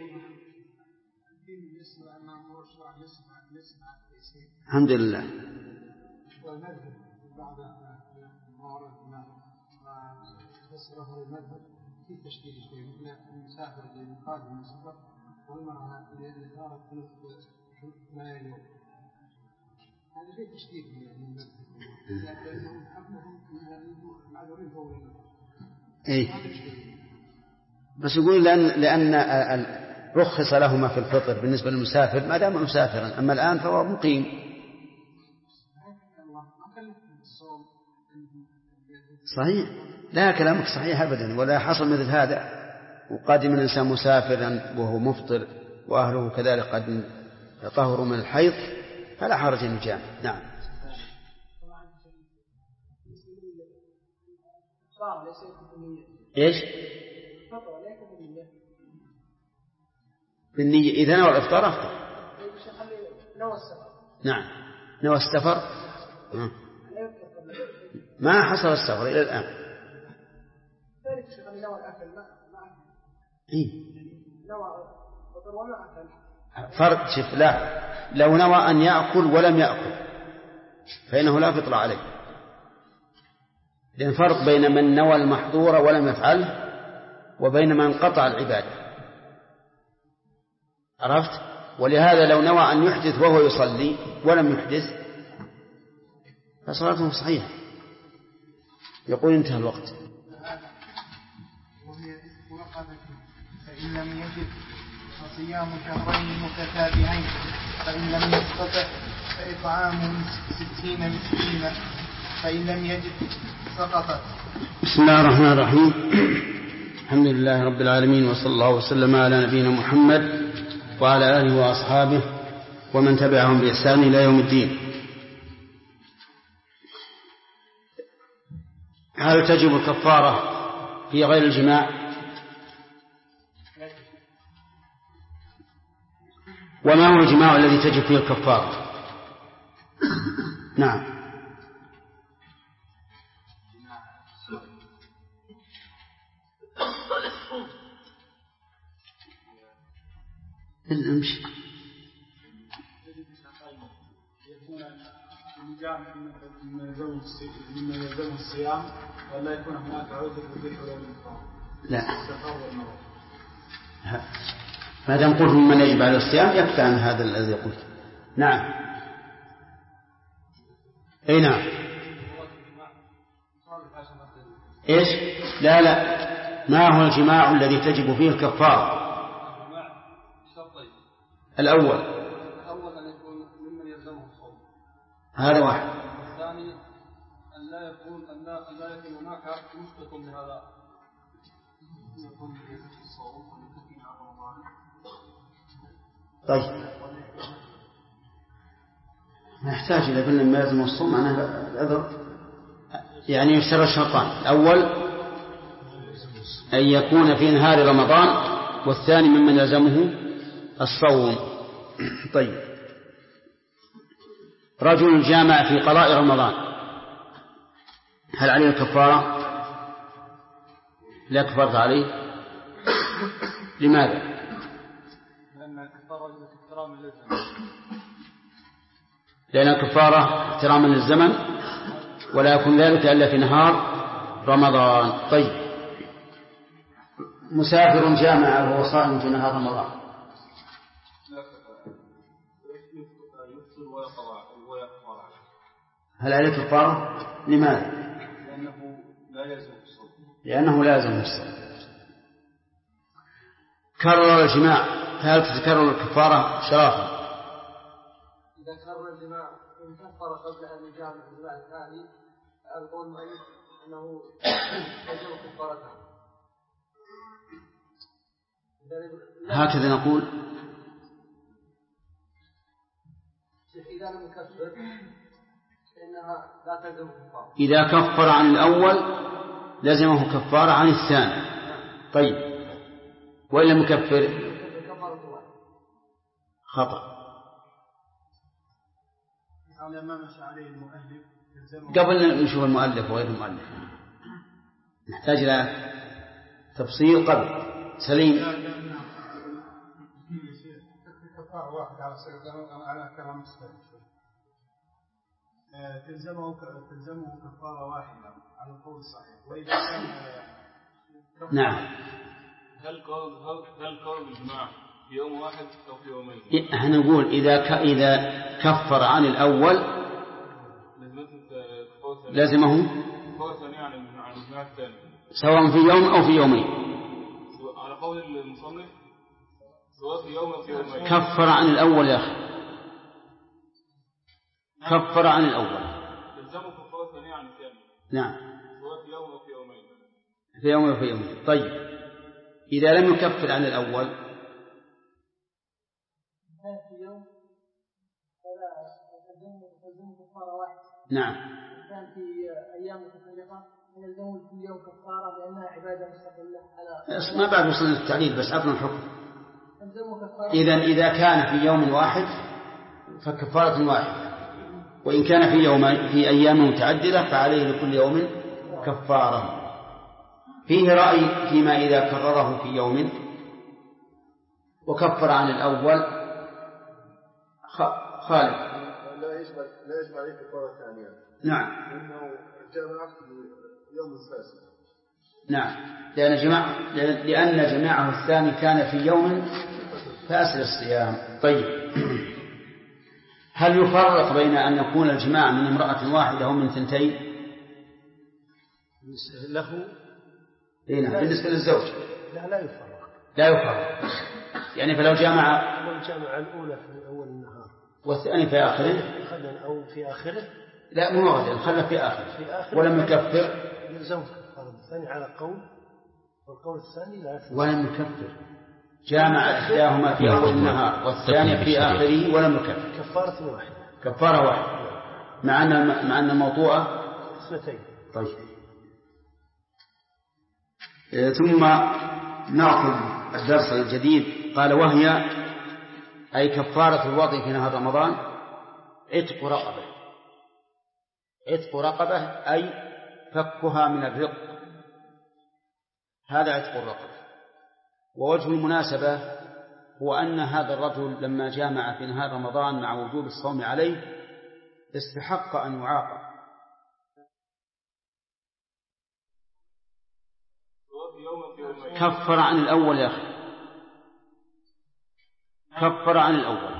الحمد لله. في تشكيل شيء مثل المسافر اللي قادم من السفر والمرأة اللي صارت ما يوم، هذا في تشكيل من لأنهم حقهم معذورين فوق. إيه، بس يقول لأن رخص لهما في الفطر بالنسبة للمسافر ما دام مسافرا، أما الآن فهو مقيم. صحيح، لا كلامك صحيح أبدا، ولا حصل مثل هذا وقادم الإنسان مسافرا وهو مفطر وأهله كذلك قد طهروا من الحيض فلا حرج أن يجامع. نعم. إيش؟ بالنية، إذا نوى الإفطار أفطر. نعم، نوى السفر ما حصل السفر إلى الآن. فرق شف، لا، لو نوى أن يأكل ولم يأكل فإنه لا فطر عليه، لأن فرق بين من نوى المحظور ولم يفعله وبين من قطع العبادة. عرفت؟ ولهذا لو نوى أن يحدث وهو يصلي ولم يحدث فصلاته صحيحة. يقول انتهى الوقت. فإن لم يجد فصيام شهرين متتابعين، فإن لم يستطع فإطعام 60 مسكينا، فإن لم يجد سقطت. بسم الله الرحمن الرحيم. الحمد لله رب العالمين، وصلى الله وسلم على نبينا محمد وعلى آله وأصحابه ومن تبعهم بإحسان إلى يوم الدين. هل تجب الكفارة في غير الجماع؟ وما هو الجماع الذي تجب فيه الكفارة؟ نعم. امشي. مما يلزم الصيام ولا يكون هناك عذر بحلول الفطر. لا، ما دام قلت ممن يجب على الصيام يكفي عن هذا الذي قلت. نعم. اي نعم. ايش؟ لا، ما هو الجماع الذي تجب فيه الكفارة؟ الأول أن يكون ممن يلزمه الصوم، هذا واحد. الثاني أن لا يكون هناك مسقط لهذا، يكون يلزم الصوم ولكن على رمضان. طيب، نحتاج إلى قلنا ما يلزم الصوم معناه العذر، يعني يشترط شرطان: الأول أن يكون في نهار رمضان، والثاني ممن يلزمه الصوم. طيب، رجل جامع في قضاء رمضان هل عليه الكفارة؟ لا كفارة عليه. لماذا؟ لأن الكفارة احتراما للزمن، ولا يكون ذلك إلا في نهار رمضان. طيب، مسافر جامع وهو صائم في نهار رمضان هل عليه كفارة؟ لماذا؟ لأنه لا يلزم الصوم. لأنه لا يلزم الصوم. كرر الجماع فهل تتكرر الكفارة شرافا؟ إذا كرر الجماع إن كفر قبل أن يجامع الجماع الثاني القول المؤلف أنه يجب كفارته. هكذا نقول. إذا لم يكفر فإنها لا تلزم كفارة. إذا كفر عن الأول لزمه كفارة عن الثاني. طيب وإن لم يكفر خطأ. قبل نشوف المؤلف وغير المؤلف نحتاج إلى تفصيل قبل. سليم. كفارة واحد على كلام السليم تلزمه كفارة واحدة على القول الصحيح. وإذا كان نعم. هل قول الجماع في يوم واحد أو في يومين؟ احنا نقول إذا كفر عن الأول لازمه كفارة ثانية عن الجماع الثاني سواء في يوم أو في يومين. على قول المصنف سواء في يوم أو في يومين. كفر عن الأول يا أخي. كفر عن الأول يلزمه كفارة ثانية عن الثاني. نعم. سواء في يوم أو في يومين. في يوم أو في يومين. طيب إذا لم يكفر عن الأول في يوم فلا تلزم كفارة واحدة. نعم. كان في أيام متفرقة يلزم كل يوم كفارة لأنها عبادة مستقلة على. ما بعد وصلنا للتعليل بس عطنا الحكم. إذا كان في يوم واحد فكفارة واحدة، وإن كان في أيام متعددة فعليه لكل يوم كفارة. فيه رأي فيما إذا كرره في يوم وكفر عن الأول. خالد. لا يجب عليه كفارة ثانية. نعم. لأنه جمع في يوم الفاسد. نعم. لأن جماعه الثاني كان في يوم فاسد الصيام. طيب هل يفرق بين أن يكون الجماع من امرأة واحدة أو من ثنتين؟ له هنا بالنسبة للزوج لا يفرق. يعني فلو جامع الأولى في أول النهار والثاني في آخره غدا أو في آخره، لا مو غدا، خلى في آخره ولم يكفر يلزم كفارة الثاني على قول، والقول الثاني لا يفرق ولم يكفر. جامع إحداهما في أول النهار والثاني في آخره ولم يكفر. كفارة واحدة مع أن الموضوع اثنتين. طيب ثم نأخذ الدرس الجديد. قال وهي أي كفارة الوضع في نهار رمضان عتق رقبة. عتق رقبة أي فكها من الرق، هذا عتق الرقبة. ووجه المناسبة هو أن هذا الرجل لما جامع في نهار رمضان مع وجوب الصوم عليه استحق أن يعاقب. كفر عن الأول يا أخي. كفر عن الأول.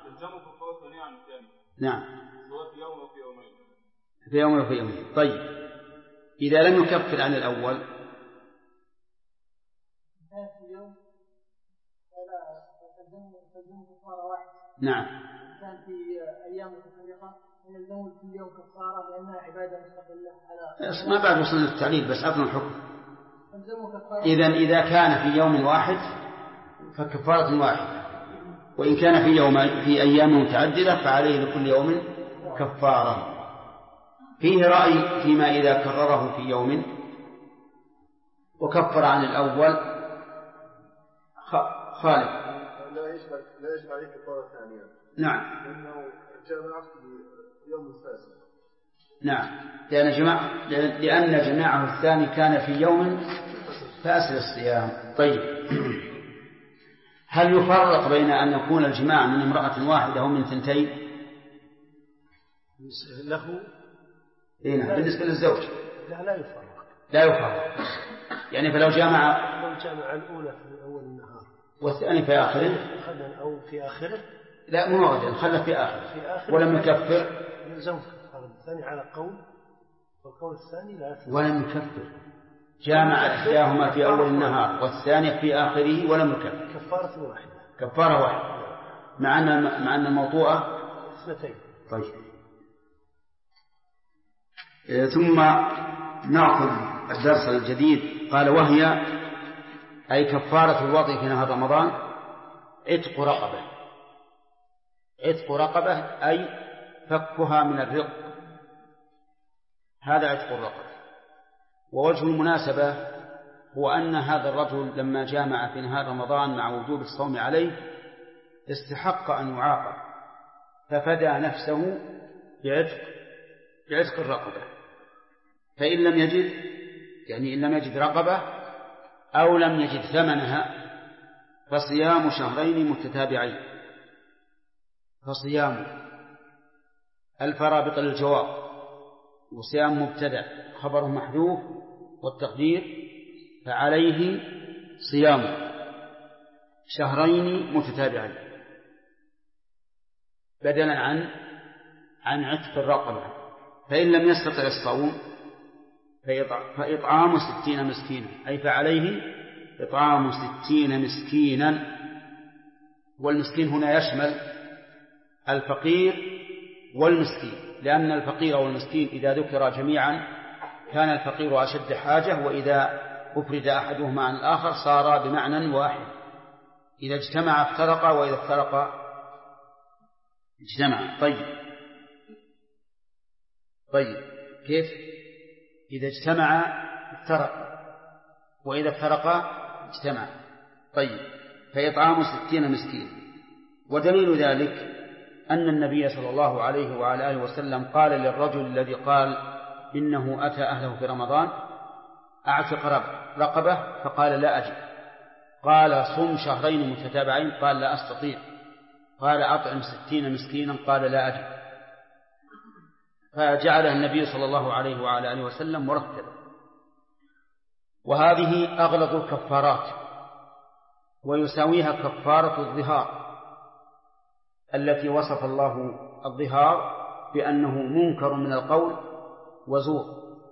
نعم. في يوم وفي يومين. طيب إذا لم يكفر عن الأول نعم. كان في أيام متفرقة يلزم كل يوم كفارة لأنها عبادة مستقلة على. ما بعد وصلنا للتعليل بس عطنا الحكم. إذا كان في يوم واحد فكفارة واحدة، وإن كان في أيام متعددة فعليه لكل يوم كفارة. فيه رأي فيما إذا كرره في يوم وكفر عن الأول. خالد. لا يجب عليه كفارة ثانية. نعم. لأنه جمع في يوم الفاسد. نعم. لأن جماعه الثاني كان في يوم فاسد الصيام. طيب هل يفرق بين أن يكون الجماع من امرأة واحدة أو من ثنتين؟ له هنا بالنسبة للزوج لا يفرق. يعني فلو جامع الأولى في أول النهار والثاني في آخره غدا أو في آخره، لا مو غدا، خلى في آخره ولم يكفر. يلزم كفارة الثاني على قول، والقول الثاني لا يفرق. ولم يكفر. جامع إحداهما في أول النهار والثانية في آخره ولم يكفر كفارة واحدة. كفارة واحدة مع أن الموضوعة اثنتين. طيب. ثم نأخذ الدرس الجديد. قال وهي أي كفارة الوضع في نهار رمضان عتق رقبة. عتق رقبة أي فكها من الرق، هذا عتق الرقبة. ووجه المناسبة هو أن هذا الرجل لما جامع في نهار رمضان مع وجوب الصوم عليه استحق أن يعاقب، ففدى نفسه بعتق الرقبة. فإن لم يجد، يعني إن لم يجد رقبة أو لم يجد ثمنها فصيام شهرين متتابعين. فصيام الفرابط للجواب، وصيام مبتدأ خبر محذوف، والتقدير فعليه صيام شهرين متتابعين بدلا عن عتق الرقبة. فإن لم يستطع الصوم فإطعام 60 مسكينا، أي فعليه إطعام 60 مسكينا. والمسكين هنا يشمل الفقير والمسكين، لأن الفقير والمسكين إذا ذكر جميعا كان الفقير أشد حاجة، وإذا أفرد أحدهما عن الآخر صار بمعنى واحد. إذا اجتمع افترقا وإذا افترقا اجتمع. طيب كيف؟ إذا اجتمع افترقا وإذا افترقا اجتمع. طيب فإطعام 60 مسكين. ودليل ذلك أن النبي صلى الله عليه وعلى آله وسلم قال للرجل الذي قال إنه أتى أهله في رمضان أعتق رقبة، فقال لا أجد. قال صم شهرين متتابعين، قال لا أستطيع. قال أطعم 60 مسكينا، قال لا أجد. فجعل النبي صلى الله عليه وعلى آله وسلم مرتبا. وهذه أغلظ الكفارات، ويساويها كفارة الظهار التي وصف الله الظهار بأنه منكر من القول وزور.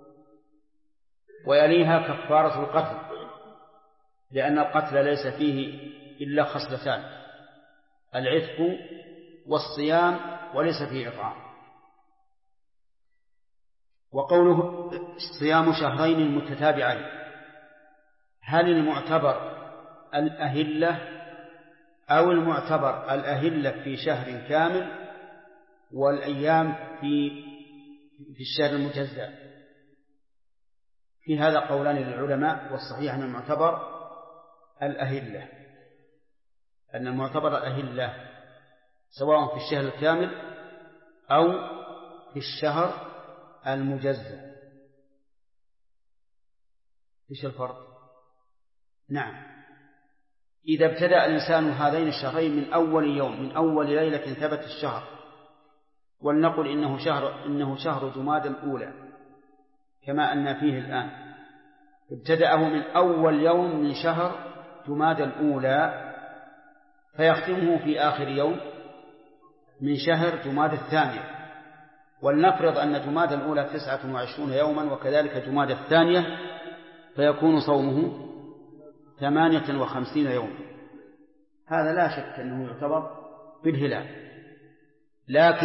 ويليها كفارة القتل، لأن القتل ليس فيه إلا خصلتان: العتق والصيام، وليس فيه إطعام. وقوله صيام شهرين متتابعين، هل المعتبر الأهلة أو المعتبر الأهلة في شهر كامل والأيام في الشهر المجزأ؟ في هذا قولان للعلماء، والصحيح أن المعتبر الأهلة، أن المعتبر الأهلة سواء في الشهر الكامل أو في الشهر المجزأ. إيش الفرق؟ نعم، إذا ابتدأ الإنسان هذين الشهرين من أول يوم، من أول ليلة ثبت الشهر، ولنقل إنه شهر جمادى الأولى كما أن فيه الآن، ابتدأه من أول يوم من شهر جمادى الأولى، فيختمه في آخر يوم من شهر جمادى الثانية. ولنفرض أن جمادى الأولى 29 يوما وكذلك جمادى الثانية، فيكون صومه 58 يوما. هذا لا شك أنه يعتبر بالهلال. لكن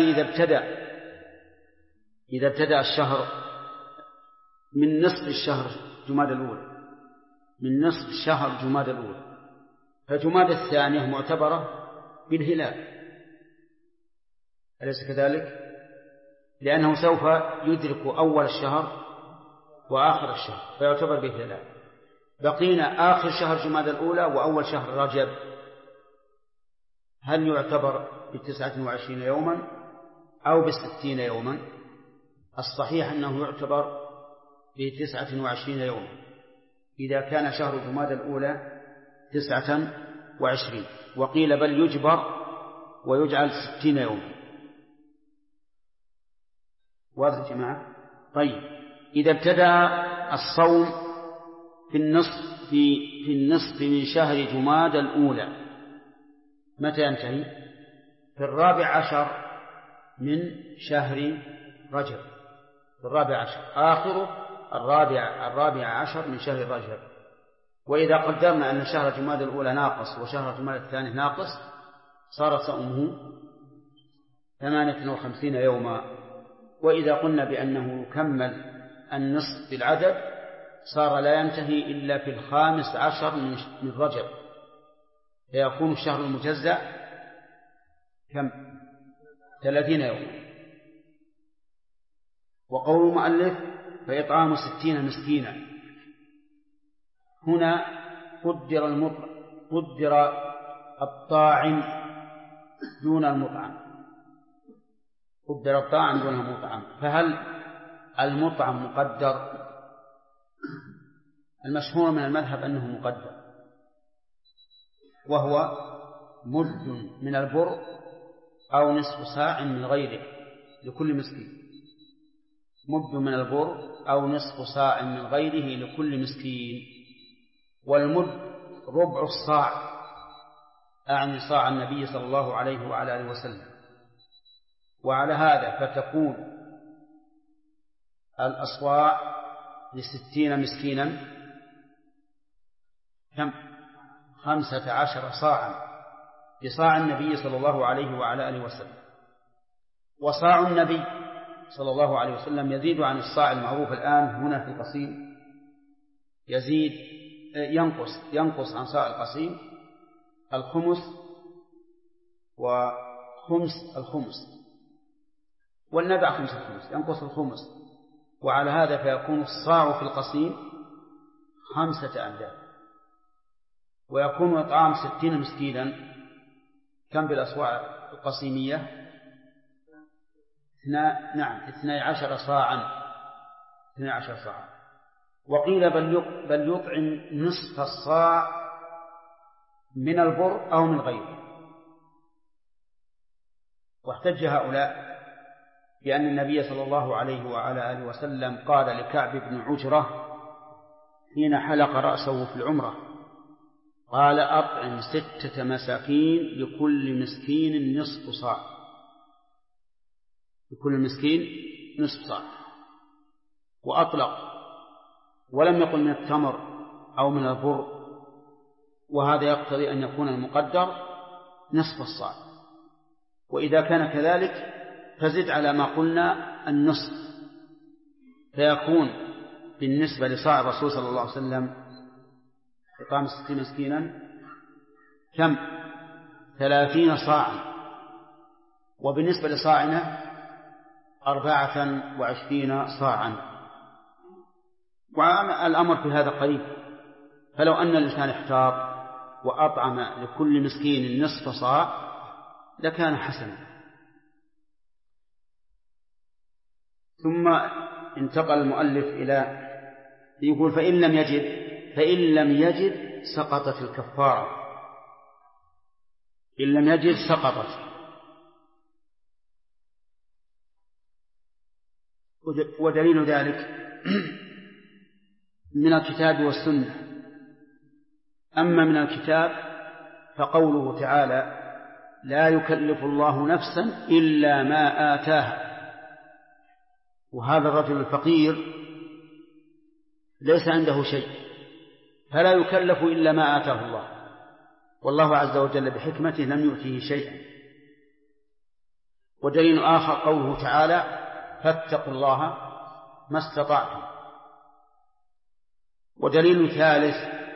إذا ابتدأ الشهر من نصف الشهر جمادى الأولى، من نصف الشهر جمادى الأولى، فجمادى الثانية معتبرة بالهلال، أليس كذلك؟ لأنه سوف يدرك أول الشهر وآخر الشهر فيعتبر بالهلال. بقينا آخر شهر جمادى الأولى وأول شهر رجب، هل يعتبر ب29 يوما أو ب60 يوما؟ الصحيح أنه يعتبر ب29 يوما إذا كان شهر جمادى الأولى 29، وقيل بل يجبر ويجعل 60 يوما. واضح يا جماعة؟ طيب إذا ابتدأ الصوم في النصف من شهر جمادى الأولى، متى ينتهي؟ في 14 من شهر رجب، في 14، آخره الرابع عشر من شهر رجب. وإذا قدرنا أن شهر جماد الأولى ناقص وشهر جماد الثاني ناقص صار صومه 58 يوما. وإذا قلنا بأنه يكمل النصف بالعدد صار لا ينتهي إلا في 15 من رجب، فيكون الشهر المجزأ كم؟ 30 يوما. وقول المؤلف فإطعام 60 مسكينا، هنا قدر الطاعم دون المطعم، قدر الطاعم دون المطعم. فهل المطعم مقدر؟ المشهور من المذهب أنه مقدر، وهو مد من البر أو نصف صاع من غيره لكل مسكين، مد من البر أو نصف صاع من غيره لكل مسكين. والمد ربع الصاع، أعني صاع النبي صلى الله عليه وعلى آله وسلم. وعلى هذا فتكون الأصواع ل60 مسكينا كم؟ 15 صاعا بصاع النبي صلى الله عليه وعلى آله وسلم. وصاع النبي صلى الله عليه وسلم يزيد عن الصاع المعروف الآن هنا في القصيم، يزيد ينقص عن صاع القصيم الخمس وخمس الخمس، والنبع 5 الخمس، ينقص الخمس. وعلى هذا فيكون الصاع في القصيم 5 أمداد، ويكون إطعام 60 مسكينا كم بالأصواع القصيمية؟ 12 صاعا. 12 صاعا. وقيل بل يطعم نصف الصاع من البر أو من غيره. واحتج هؤلاء بأن النبي صلى الله عليه وعلى آله وسلم قال لكعب بن عجرة حين حلق رأسه في العمرة، قال أطعم 6 مساكين لكل مسكين نصف صاع، لكل مسكين نصف صاع. وأطلق ولم يقل من التمر أو من البر، وهذا يقتضي أن يكون المقدر نصف الصاع. وإذا كان كذلك فزد على ما قلنا النصف، فيكون بالنسبة لصاع الرسول صلى الله عليه وسلم إطعام 60 مسكينا كم؟ 30 صاعا. وبالنسبة لصاعنا 24 صاعا. والأمر في هذا قريب، فلو أن الإنسان احتاط وأطعم لكل مسكين نصف صاع لكان حسنا. ثم انتقل المؤلف إلى يقول فإن لم يجد سقطت الكفارة. إن لم يجد سقطت. ودليل ذلك من الكتاب والسنة. أما من الكتاب فقوله تعالى لا يكلف الله نفسا إلا ما آتاها. وهذا الرجل الفقير ليس عنده شيء، فلا يكلف إلا ما آتاه الله، والله عز وجل بحكمته لم يؤته شيئا. ودليل آخر قوله تعالى فاتقوا الله ما استطعتم. ودليل ثالث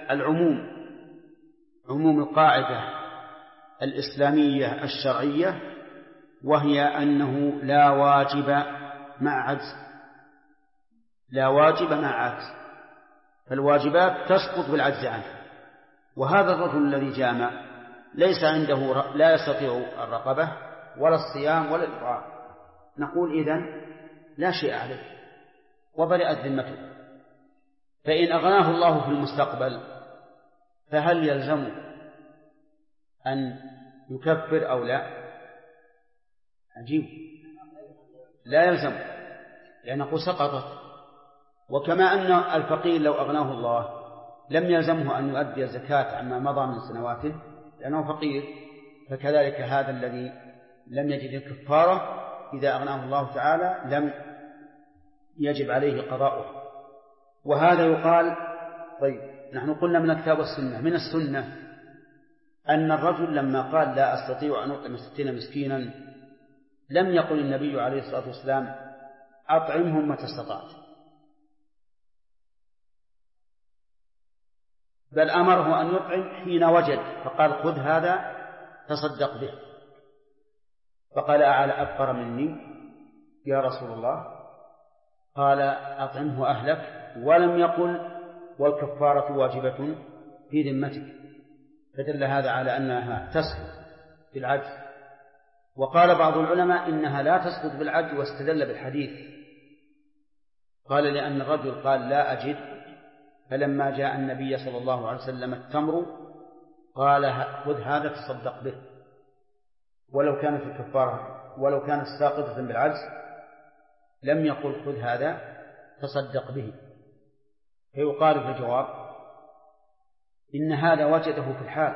عموم القاعدة الإسلامية الشرعية، وهي أنه لا واجب مع عجز، لا واجب مع عجز، فالواجبات تسقط بالعجز عنها. وهذا الرجل الذي جامع ليس عنده، لا يستطيع الرقبة ولا الصيام ولا الإطعام، نقول إذن لا شيء عليه وبرئت ذمته. فإن أغناه الله في المستقبل فهل يلزم أن يكفر أو لا؟ عجيب، لا يلزم، لأنه سقطت. وكما أن الفقير لو أغناه الله لم يلزمه أن يؤدي الزكاة عما مضى من سنواته لأنه فقير، فكذلك هذا الذي لم يجد الكفارة إذا أغناه الله تعالى لم يجب عليه قضاؤه. وهذا يقال. طيب نحن قلنا من الكتاب والسنة. من السنة أن الرجل لما قال لا أستطيع أن أطعم 60 مسكينا لم يقل النبي عليه الصلاة والسلام أطعمهم ما استطعت، بل أمره أن يطعم حين وجد، فقال خذ هذا تصدق به. فقال أعلى أفقر مني يا رسول الله؟ قال أطعمه أهلك، ولم يقل والكفارة واجبة في ذمتك، فدل هذا على أنها تسقط بالعجز. وقال بعض العلماء إنها لا تسقط بالعجز واستدل بالحديث، قال لأن الرجل قال لا أجد، فلما جاء النبي صلى الله عليه وسلم التمر قال خذ هذا تصدق به، ولو كانت الكفارة ولو كانت ساقطة بالعجز لم يقل خذ هذا تصدق به. فيقال في الجواب إن هذا وجده في الحال،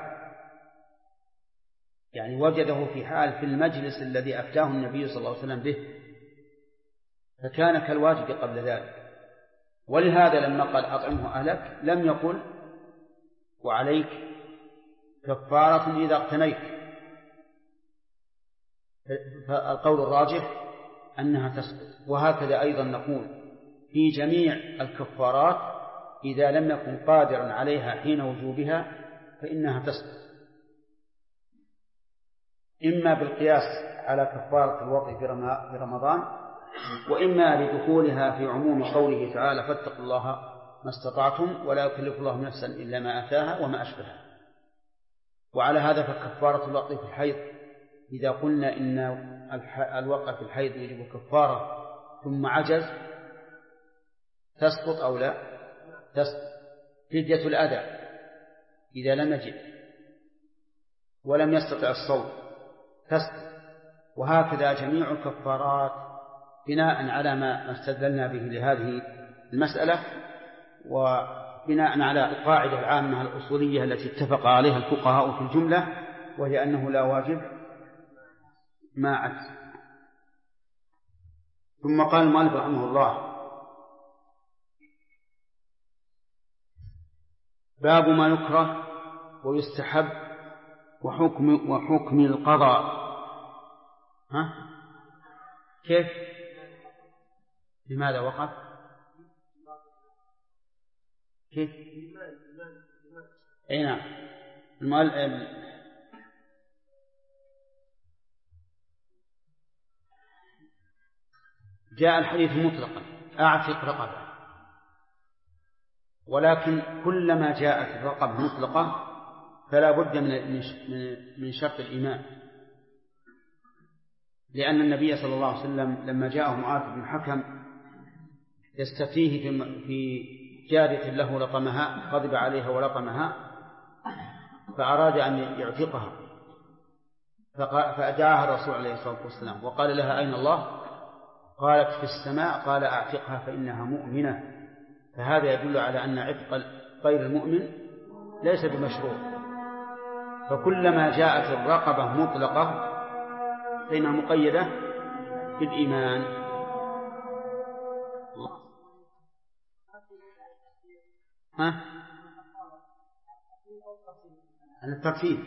يعني وجده في حال في المجلس الذي أفتاه النبي صلى الله عليه وسلم به، فكان كالواجب قبل ذلك. ولهذا لما قال أطعمه أهلك لم يقل وعليك كفارة إذا اغتنيت. فالقول الراجح أنها تسقط. وهكذا أيضا نقول في جميع الكفارات إذا لم يكن قادرا عليها حين وجوبها فإنها تسقط، إما بالقياس على كفارة الوضع في رمضان، وإما لدخولها في عموم قوله تعالى فاتقوا الله ما استطعتم ولا يكلف الله نفسا إلا ما أتاها وما أشبهها. وعلى هذا فكفارة الوقت في الحيض إذا قلنا إن الوقت في الحيض يجب كفارة ثم عجز تسقط أو لا تسقط. فدية الأذى إذا لم يجد ولم يستطع الصوم تسقط. وهكذا جميع الكفارات بناء على ما استدلنا به لهذه المسألة، وبناء على القاعدة العامة الأصولية التي اتفق عليها الفقهاء في الجملة، وهي أنه لا واجب ما عجز. ثم قال المؤلف رحمه الله باب ما يكره ويستحب وحكم القضاء. كيف؟ لماذا وقف؟ كيف؟ أي نعم. جاء الحديث مطلقا أعتق رقبة، ولكن كلما جاءت الرقبة مطلقة فلا بد من شرط الإيمان، لأن النبي صلى الله عليه وسلم لما جاءه معاذ بن حكم يستفتيه في جارية له لطمها غضب عليها ولطمها فأراد أن يعتقها، فأدعاها الرسول عليه الصلاة والسلام وقال لها أين الله؟ قالت في السماء. قال أعتقها فإنها مؤمنة. فهذا يدل على أن عتق غير المؤمن ليس بمشروع. فكلما جاءت الرقبة مطلقة فإنها مقيدة بالإيمان. عن الترتيب.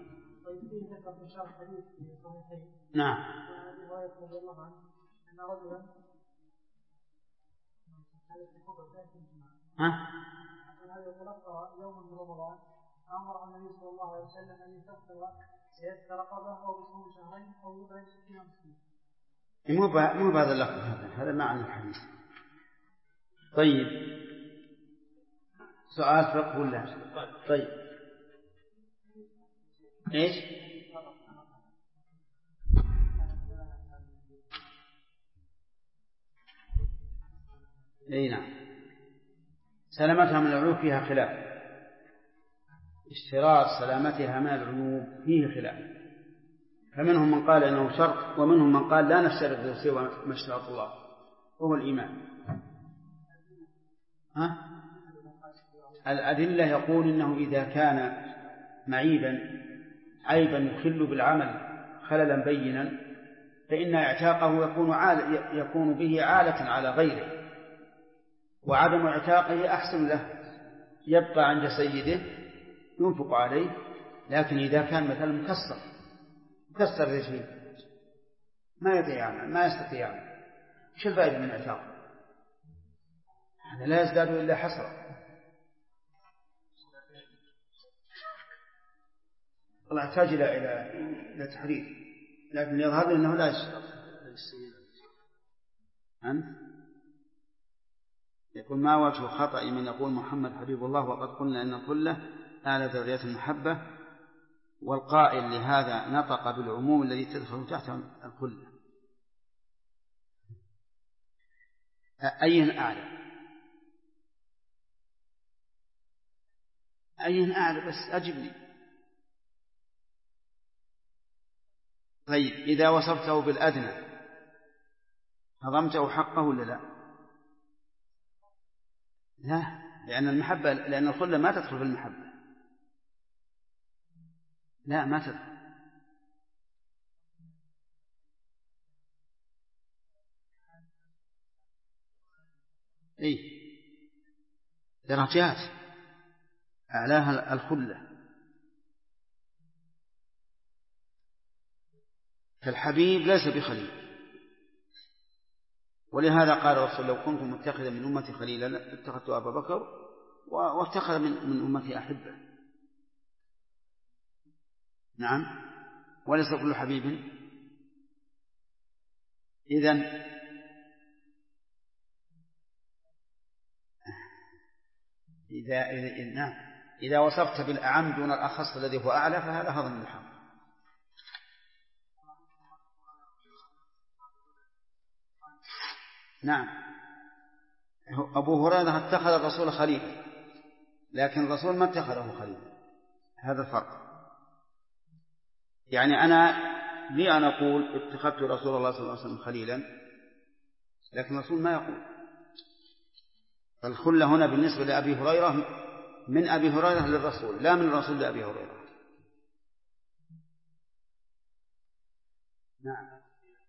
نعم. يوم من رمضان أمر النبي صلى الله عليه وسلم أن يفطر سيد رقبة أو بصوم شهرين أو يطعم 60 مسكين. مو بهذا اللفظ، هذا معنى الحديث. طيب سؤال فقه ولا؟ طيب ايش؟ اي نعم. سلامتها من العيوب فيها خلاف، اشتراط سلامتها من العيوب فيه خلاف، فمنهم من قال انه شرط ومنهم من قال لا نشترط سوى ما اشترط الله وهو الايمان. الأدلة يقول إنه إذا كان معيبا عيبا يخل بالعمل خللا بينا فإن اعتاقه يكون به عالة على غيره، وعدم اعتاقه أحسن له، يبقى عند سيده ينفق عليه، لكن إذا كان مثلا مكسر رجليه ما يطيع ما يستطيع، ايش الفائدة من اعتاقه؟ هذا لا يزداد إلا حسرة. الله يحتاج إلى تحريف، لكن يظهر لي أنه لا يشترط. يقول ما وجه خطأ من يقول محمد حبيب الله وقد قلنا أن الخلة أعلى درجات المحبة، والقائل لهذا نطق بالعموم الذي تدخل تحت الخلة. أين أعلى بس أجبني. طيب إذا وصفته بالأدنى هضمته حقه ولا لا؟ لا، لأن الخلة ما تدخل في المحبة، لا ما تدخل. درجات أعلاها الخلة. فالحبيب ليس بخليل، ولهذا قال الرسول لو كنت متخذا من أمتي خليلا اتخذت أبا بكر واتخذ من أمتي أحبة. نعم، وليس كل حبيب. إذا وصفت بالأعم دون الأخص الذي هو أعلى فهذا هضم الحق. نعم، أبو هريرة اتخذ الرسول خليلا، لكن الرسول ما اتخذه خليلا، هذا الفرق. يعني أنا أقول اتخذت رسول الله صلى الله عليه وسلم خليلا، لكن الرسول ما يقول. الخلة هنا بالنسبة لأبي هريرة من أبي هريرة للرسول، لا من الرسول لأبي هريرة. نعم.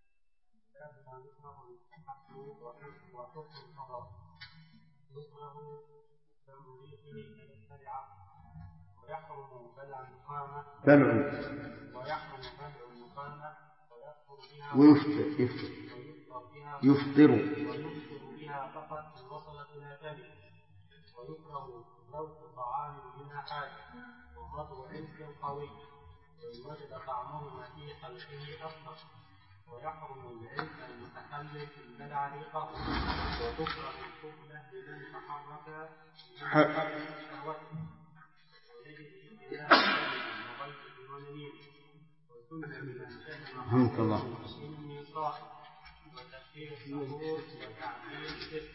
يفطر بها فقط إن وصلت إلى فمه، ويكره ذوق طعام منها حاجة ومضغ علم قوي، وإن وجد طعمهما في خلقه أصلا، ويحرم العلم المتحلل في البلع ريقه، وتكره القبلة لمن تحرك من قبل شهوته، ويجب إله وغيره ونميمه، وسنة من شهوة من صاحب، وتشهير الصبور وتعبير السر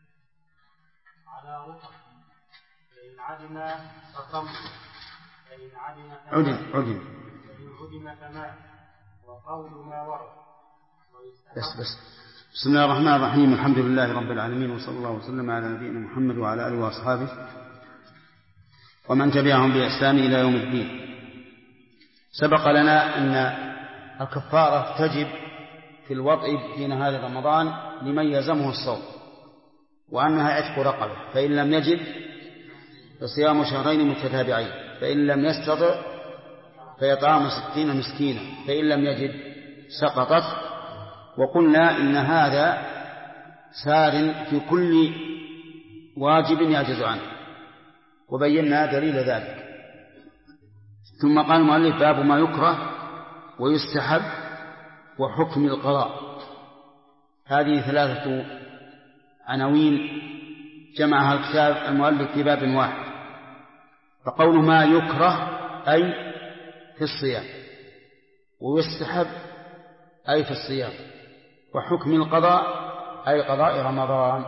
على رقم، فإن عدم فصم، فإن عدم كمال، وقول ما ورد. بسم الله الرحمن الرحيم. الحمد لله رب العالمين، وصلى الله وسلم على نبينا محمد وعلى آله وأصحابه ومن تبعهم بإحسان إلى يوم الدين. سبق لنا أن الكفارة تجب في الوطء في نهار رمضان لمن يلزمه الصوم، وأنها عتق رقبة، فإن لم يجد فصيام شهرين متتابعين، فإن لم يستطع فيطعم 60 مسكينا، فإن لم يجد سقطت. وقلنا إن هذا سار في كل واجب يعجز عنه، وبينا دليل ذلك. ثم قال المؤلف باب ما يكره ويستحب وحكم القضاء. هذه 3 عناوين جمعها الكتاب المؤلف في باب واحد. فقول ما يكره أي في الصيام، ويستحب أي في الصيام، وحكم القضاء أي قضاء رمضان.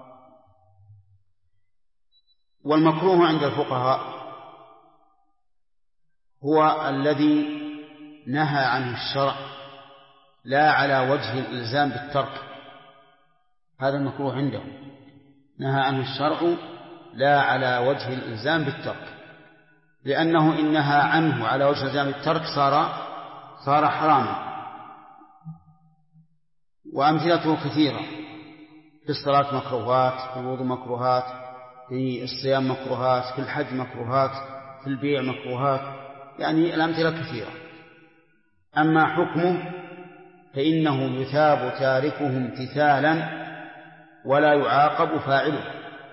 والمكروه عند الفقهاء هو الذي نهى عنه الشرع لا على وجه الإلزام بالترك، هذا المكروه عندهم، نهى عنه الشرع لا على وجه الإلزام بالترك، لأنه إن نهى عنه على وجه الإلزام بالترك صار حراما. وأمثلته كثيرة، في الصلاة مكروهات، في الوضوء مكروهات، في الصيام مكروهات، في الحج مكروهات، في البيع مكروهات، يعني الأمثلة كثيرة. أما حكمه فإنه يثاب تاركه امتثالا ولا يعاقب فاعله.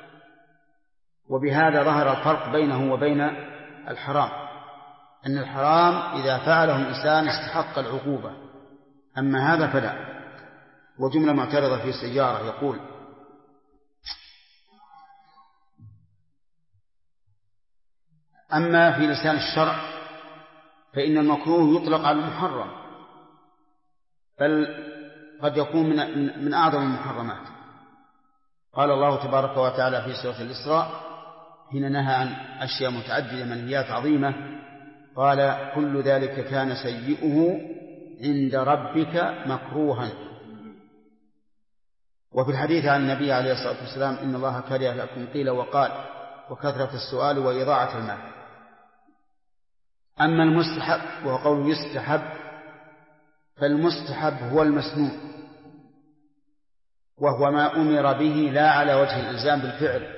وبهذا ظهر الفرق بينه وبين الحرام، أن الحرام إذا فعله الإنسان استحق العقوبة، أما هذا فلا. وجملة معترضة في سيارة يقول: أما في لسان الشرع فإن المكروه يطلق على المحرم، بل قد يكون من أعظم المحرمات. قال الله تبارك وتعالى في سورة الإسراء حين نهى عن أشياء متعددة منهيات عظيمة: قال: كل ذلك كان سيئه عند ربك مكروها. وفي الحديث عن النبي عليه الصلاة والسلام: إن الله كره لكم قيل وقال وكثرة السؤال وإضاعة المال. أما المستحب وهو قول يستحب، فالمستحب هو المسنون، وهو ما أمر به لا على وجه الإلزام بالفعل،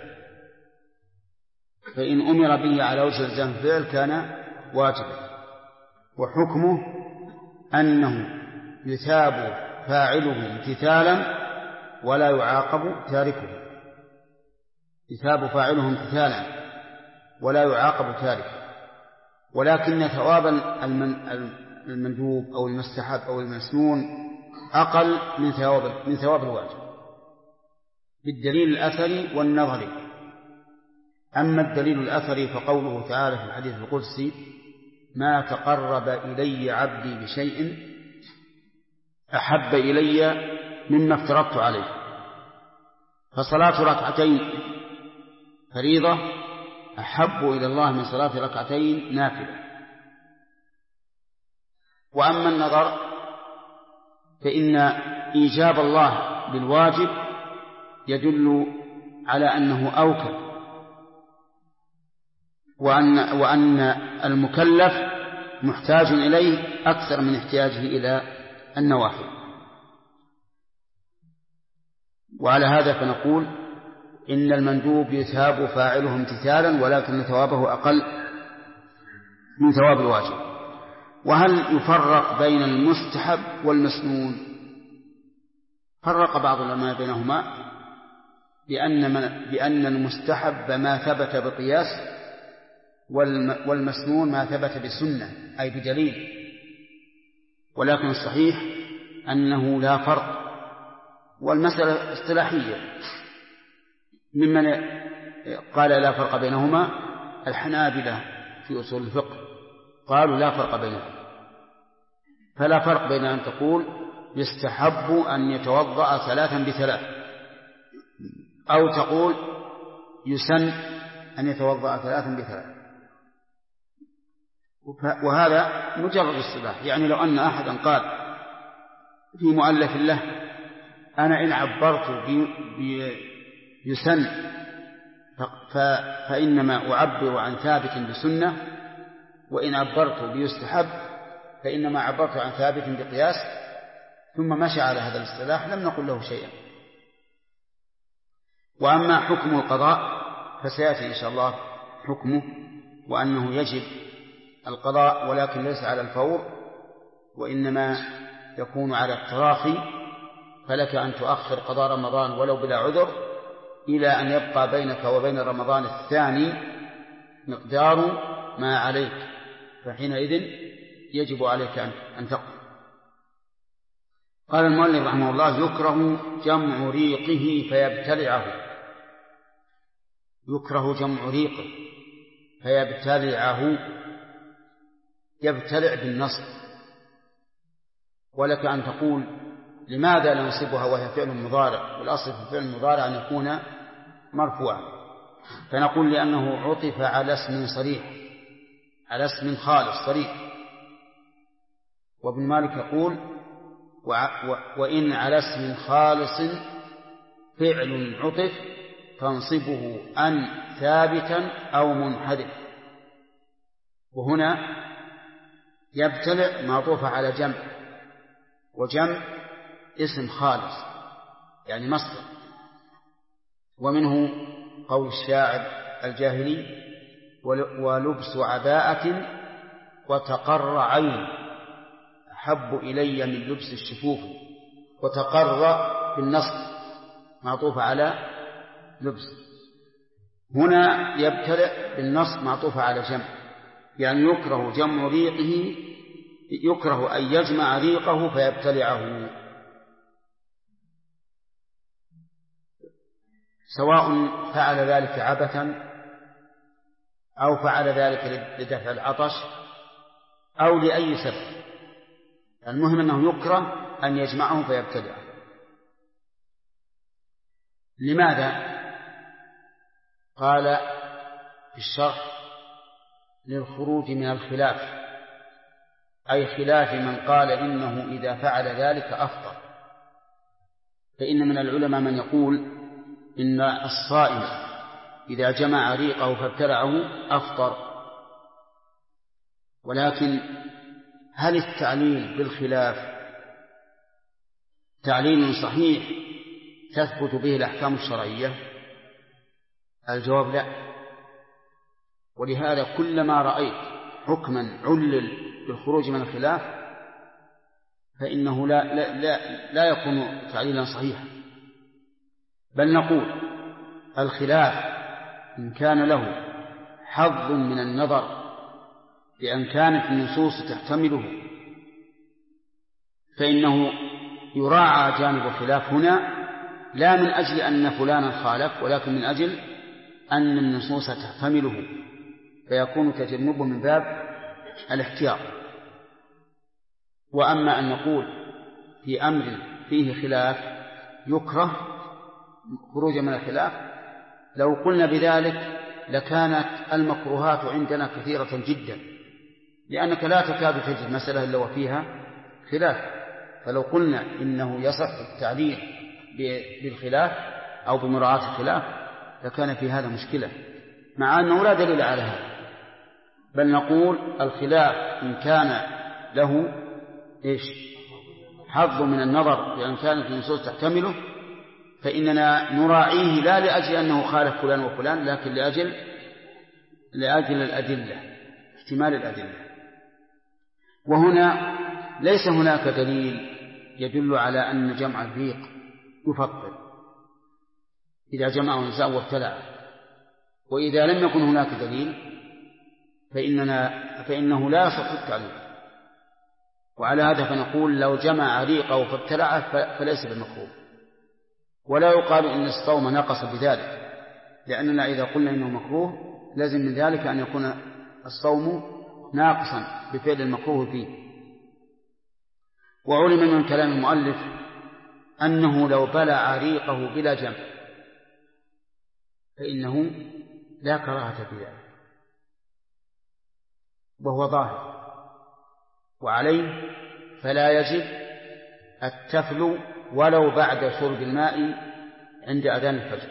فإن أمر به على وجه الإلزام بالفعل كان واجبا. وحكمه أنه يثاب فاعله امتثالا ولا يعاقب تاركه. يثاب فاعله امتثالا ولا يعاقب تاركه، ولكن ثواب المندوب أو المستحب أو المسنون أقل من ثواب الواجب بالدليل الأثري والنظري. أما الدليل الأثري فقوله تعالى في الحديث القدسي: ما تقرب إلي عبدي بشيء أحب إلي مما افترضت عليه. فصلاة ركعتين فريضة أحب إلى الله من صلاة ركعتين نافلة. وأما النظر فإن إيجاب الله بالواجب يدل على أنه أوكل، وأن المكلف محتاج إليه أكثر من احتياجه إلى النوافل. وعلى هذا فنقول إن المندوب يثاب فاعله امتثالا، ولكن ثوابه أقل من ثواب الواجب. وهل يفرق بين المستحب والمسنون؟ فرق بعض العلماء بينهما بأن المستحب ما ثبت بقياس، والمسنون ما ثبت بسنة أي بدليل. ولكن الصحيح أنه لا فرق، والمسألة اصطلاحية. ممن قال لا فرق بينهما الحنابلة في أصول الفقه، قالوا لا فرق بينهما. فلا فرق بين أن تقول يستحب أن يتوضأ 3 ب3، أو تقول يسن أن يتوضأ 3 ب3. وهذا مجرد اصطلاح. يعني لو أن أحدا قال في مؤلف له: أنا إن عبرت بيسن فإنما أعبر عن ثابت بسنة، وإن عبرت بيستحب فإنما عبرت عن ثابت بقياس، ثم مشى على هذا الاصطلاح، لم نقل له شيئا. وأما حكم القضاء فسيأتي إن شاء الله حكمه، وأنه يجب القضاء ولكن ليس على الفور، وإنما يكون على التراخي. فلك أن تؤخر قضاء رمضان ولو بلا عذر إلى أن يبقى بينك وبين رمضان الثاني مقدار ما عليك، فحينئذ يجب عليك أن تقضي. قال المؤلف رحمه الله: يكره جمع ريقه فيبتلعه. يكره جمع ريقه فيبتلعه، يبتلع بالنصب. ولك أن تقول: لماذا ننصبها وهي فعل مضارع؟ والأصل في الفعل المضارع أن يكون مرفوعا. فنقول لأنه عطف على اسم صريح، على اسم خالص صريح. وابن مالك يقول: وإن على اسم خالص فعل عطف تنصبه أن ثابتا أو منحدث. وهنا يبتلع معطوف على جمع، وجمع اسم خالص يعني مصدر، ومنه قول الشاعر الجاهلي: ولبس عباءة وتقر عين أحب إلي من لبس الشفوف. وتقر بالنصب معطوفة على لبس، هنا يبتدأ بالنصب معطوفة على جمع، يعني يكره جمع ريقه، يكره أن يجمع ريقه فيبتلعه، سواء فعل ذلك عبثا أو فعل ذلك لدفع العطش أو لأي سبب. المهم أنه يكره أن يجمعه فيبتلعه. لماذا؟ قال في الشرح: للخروج من الخلاف، أي خلاف من قال إنه إذا فعل ذلك أفطر. فإن من العلماء من يقول إن الصائم إذا جمع ريقه فابتلعه أفطر، ولكن هل التعليل بالخلاف تعليل صحيح تثبت به الأحكام الشرعية؟ الجواب لا. ولهذا كلما رأيت حكما علل بالخروج من الخلاف فإنه لا يكون تعليلا صحيحا، بل نقول الخلاف إن كان له حظ من النظر بأن كانت النصوص تحتمله فإنه يراعى جانب الخلاف هنا، لا من أجل أن فلانا خالف، ولكن من أجل أن النصوص تحتمله، فيكون تجنبه من باب الاحتياط. وأما أن نقول في أمر فيه خلاف يكره خروج من الخلاف، لو قلنا بذلك لكانت المكروهات عندنا كثيرة جدا، لأنك لا تكاد تجد مسألة إلا وفيها خلاف. فلو قلنا إنه يصح التعليل بالخلاف أو بمراعاة الخلاف لكان في هذا مشكلة، مع أنه لا دليل على هذا. بل نقول الخلاف إن كان له حظ من النظر بأن كانت النصوص تحتمله فإننا نراعيه لا لأجل أنه خالف فلان وفلان، لكن لأجل الأدلة، احتمال الأدلة. وهنا ليس هناك دليل يدل على أن جمع الريق يفطر إذا جمعه النساء وابتلع، وإذا لم يكن هناك دليل فإنه لا يصح التعليل. وعلى هذا فنقول لو جمع ريقه فابتلعه فليس بالمكروه، ولا يقال إن الصوم نقص بذلك، لأننا إذا قلنا إنه مكروه لازم من ذلك أن يكون الصوم ناقصا بفعل المكروه فيه. وعلم من كلام المؤلف أنه لو بلع ريقه بلا جمع فإنه لا كراهة في ذلك، وهو ظاهر. وعليه فلا يجب التفل ولو بعد شرب الماء عند أذان الفجر،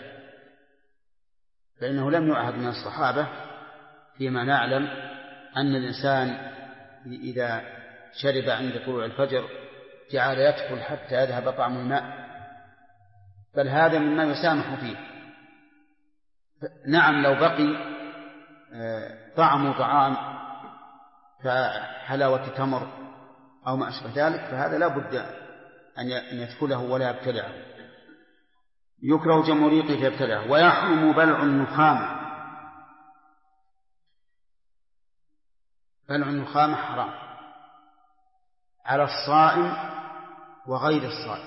فإنه لم يعهد من الصحابة فيما نعلم أن الإنسان إذا شرب عند طلوع الفجر جعل يدخل حتى يذهب طعم الماء، بل هذا مما يسامح فيه. نعم لو بقي طعم طعام كحلاوة تمر أو ما أشبه ذلك فهذا لا بد أن يدخله ولا يبتلعه. يكره جمع ريقه فيبتلعه. ويحرم بلع النخامة. بلع النخامة حرام على الصائم وغير الصائم،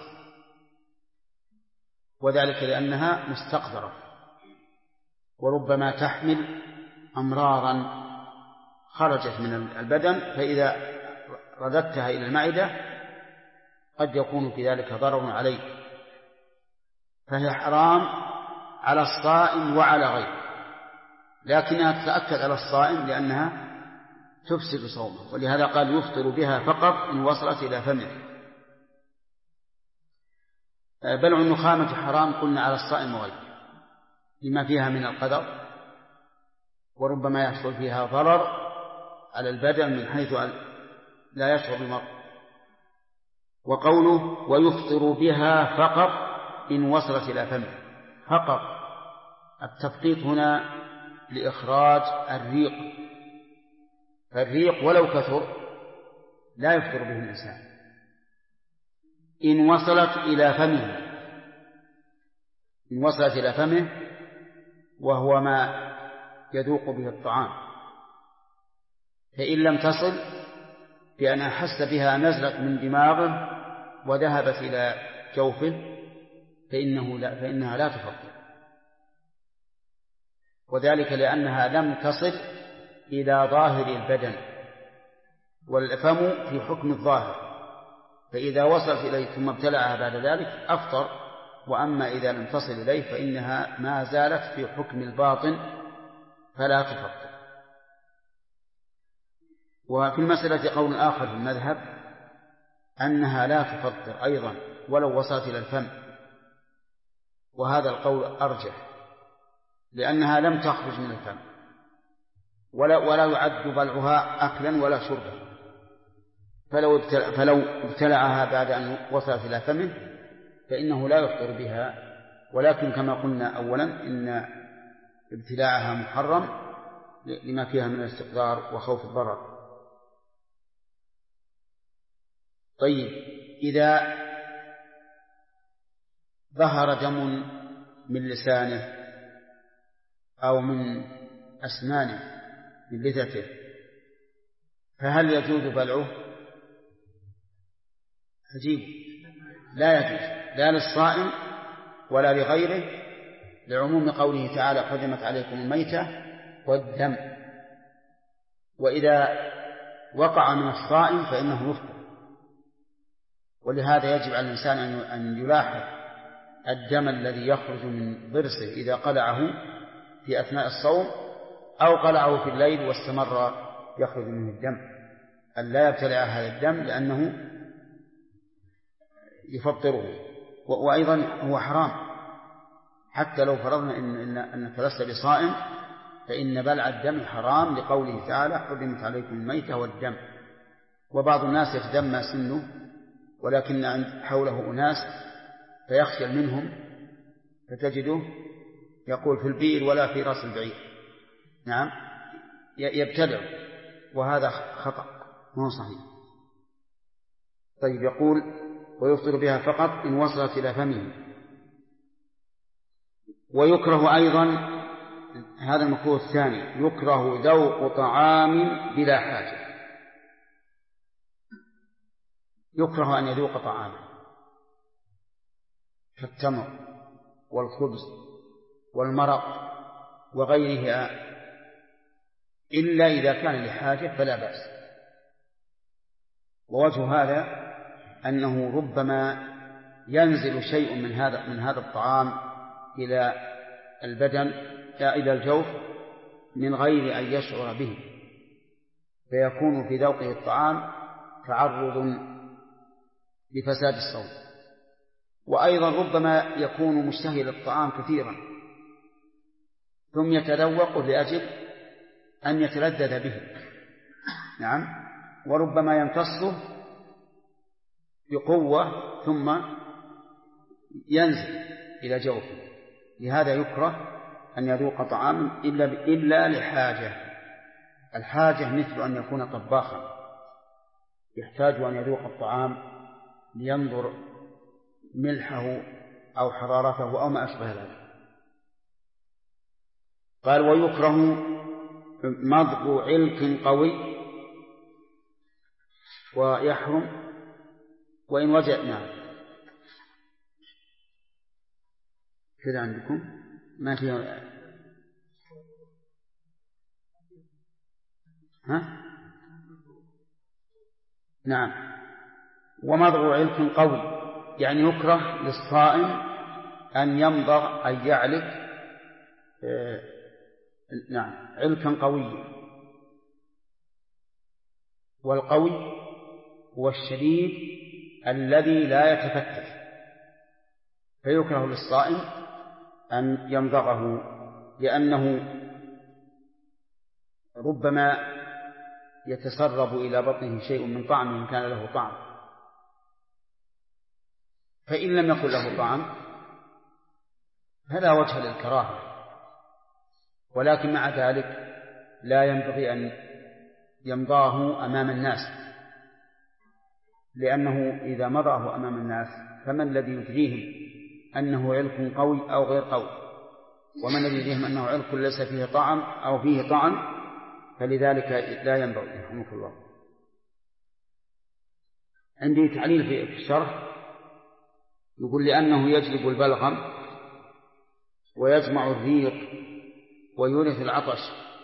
وذلك لأنها مستقذرة وربما تحمل أمراضا خرجت من البدن، فإذا رددتها إلى المعدة قد يكون في ذلك ضرر عليك، فهي حرام على الصائم وعلى غيره، لكنها تتأكد على الصائم لأنها تفسد صومه، ولهذا قال يفطر بها فقط إن وصلت إلى فمه. بلع النخامة حرام قلنا على الصائم وغيره لما فيها من القدر، وربما يحصل فيها ضرر على البدن من حيث لا يشعر المرء. وقوله ويفطر بها فقط إن وصلت إلى فمه، فقط التفقيط هنا لإخراج الريق، فالريق ولو كثر لا يفطر به الإنسان إن وصلت إلى فمه وهو ما يذوق به الطعام. فإن لم تصل بأن أحس بها نزلت من دماغه وذهبت إلى جوفه فإنها لا تفطر، وذلك لأنها لم تصل إلى ظاهر البدن، والفم في حكم الظاهر، فإذا وصلت إليه ثم ابتلعها بعد ذلك أفطر. وأما إذا لم تصل إليه فإنها ما زالت في حكم الباطن فلا تفطر. وفي المسألة قول آخر في المذهب أنها لا تفطر أيضا ولو وصلت إلى الفم، وهذا القول أرجح لأنها لم تخرج من الفم، ولا يعد بلعها أكلا ولا شربا، فلو ابتلعها بعد أن وصلت إلى فمه فإنه لا يفطر بها. ولكن كما قلنا أولا إن ابتلاعها محرم لما فيها من الاستقذار وخوف الضرر. طيب، إذا ظهر دم من لسانه أو من أسنانه من لثته فهل يجوز بلعه؟ عجيب، لا يجوز، لا للصائم ولا لغيره، لعموم قوله تعالى حرمت عليكم الميتة والدم. وإذا وقع من الصائم فإنه يفطر، ولهذا يجب على الإنسان أن يلاحظ الدم الذي يخرج من ضرسه إذا قلعه في أثناء الصوم أو قلعه في الليل واستمر يخرج منه الدم، أن لا يبتلع هذا الدم لأنه يفطره. وأيضا هو حرام، حتى لو فرضنا أنك لست بصائم فإن بلع الدم حرام لقوله تعالى حرمت عليكم الميتة والدم. وبعض الناس يتدمى سنه ولكن حوله أناس فيخجل منهم فتجده يقول في البئر ولا في رأس البعير، نعم، يبتدع، وهذا خطأ مو صحيح. طيب، يقول ويفطر بها فقط إن وصلت إلى فمه. ويكره أيضا، هذا المكروه الثاني، يكره ذوق طعام بلا حاجة، يكره أن يذوق طعاما كالتمر والخبز والمرق وغيرها إلا إذا كان لحاجة فلا بأس. ووجه هذا أنه ربما ينزل شيء من هذا الطعام إلى البدن إلى الجوف من غير أن يشعر به، فيكون في ذوقه الطعام تعرض لفساد الصوم. وأيضا ربما يكون مشتهي للطعام كثيرا ثم يتذوقه لأجل أن يتلذذ به، نعم، وربما يمتصه بقوة ثم ينزل إلى جوفه. لهذا يكره أن يذوق طعاما إلا لحاجة. الحاجة مثل أن يكون طباخا يحتاج أن يذوق الطعام لينظر ملحه أو حرارته أو ما أشبه ذلك. قال ويكره مضغ علك قوي ويحرم وإن وجد، نعم، كذا عندكم ما فيه، نعم. ومضغ علك قوي يعني يكره للصائم أن يمضغ أن يعلك نعم علكا قويا. والقوي هو الشديد الذي لا يتفتت، فيكره للصائم أن يمضغه لأنه ربما يتسرب إلى بطنه شيء من طعم إن كان له طعم، فإن لم يكن له طعم فلا وجه للكراهة، ولكن مع ذلك لا ينبغي أن يمضاه أمام الناس، لأنه إذا مضاه أمام الناس فمن الذي يدريهم أنه علق قوي أو غير قوي، ومن الذي يدريهم أنه علق ليس فيه طعم أو فيه طعم، فلذلك لا ينبغي. رحمك الله. عندي تعليل في الشرح يقول لأنه يجلب البلغم ويجمع الريق ويورث العطش،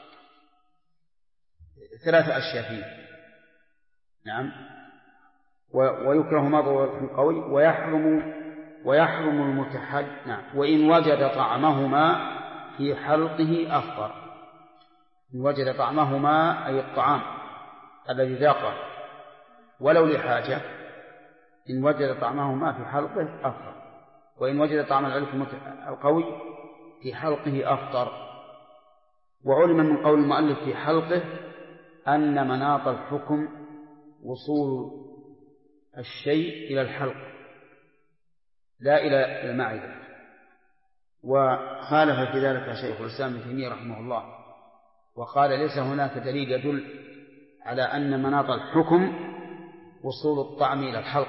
3 أشياء فيه. نعم. ويكره مضغ قوي ويحرم المتحل. نعم. وإن وجد طعمهما في حلقه أفطر. إن وجد طعمهما أي الطعام الذي ذاقه ولو لحاجة، إن وجد طعمهما في حلقه أفطر. وإن وجد طعم العلق القوي في حلقه أفطر. وعلم من قول المؤلف في حلقه أن مناط الحكم وصول الشيء إلى الحلق لا إلى المعدة. وخالف في ذلك شيخ الإسلام ابن تيمية رحمه الله، وقال ليس هناك دليل يدل على أن مناط الحكم وصول الطعم إلى الحلق،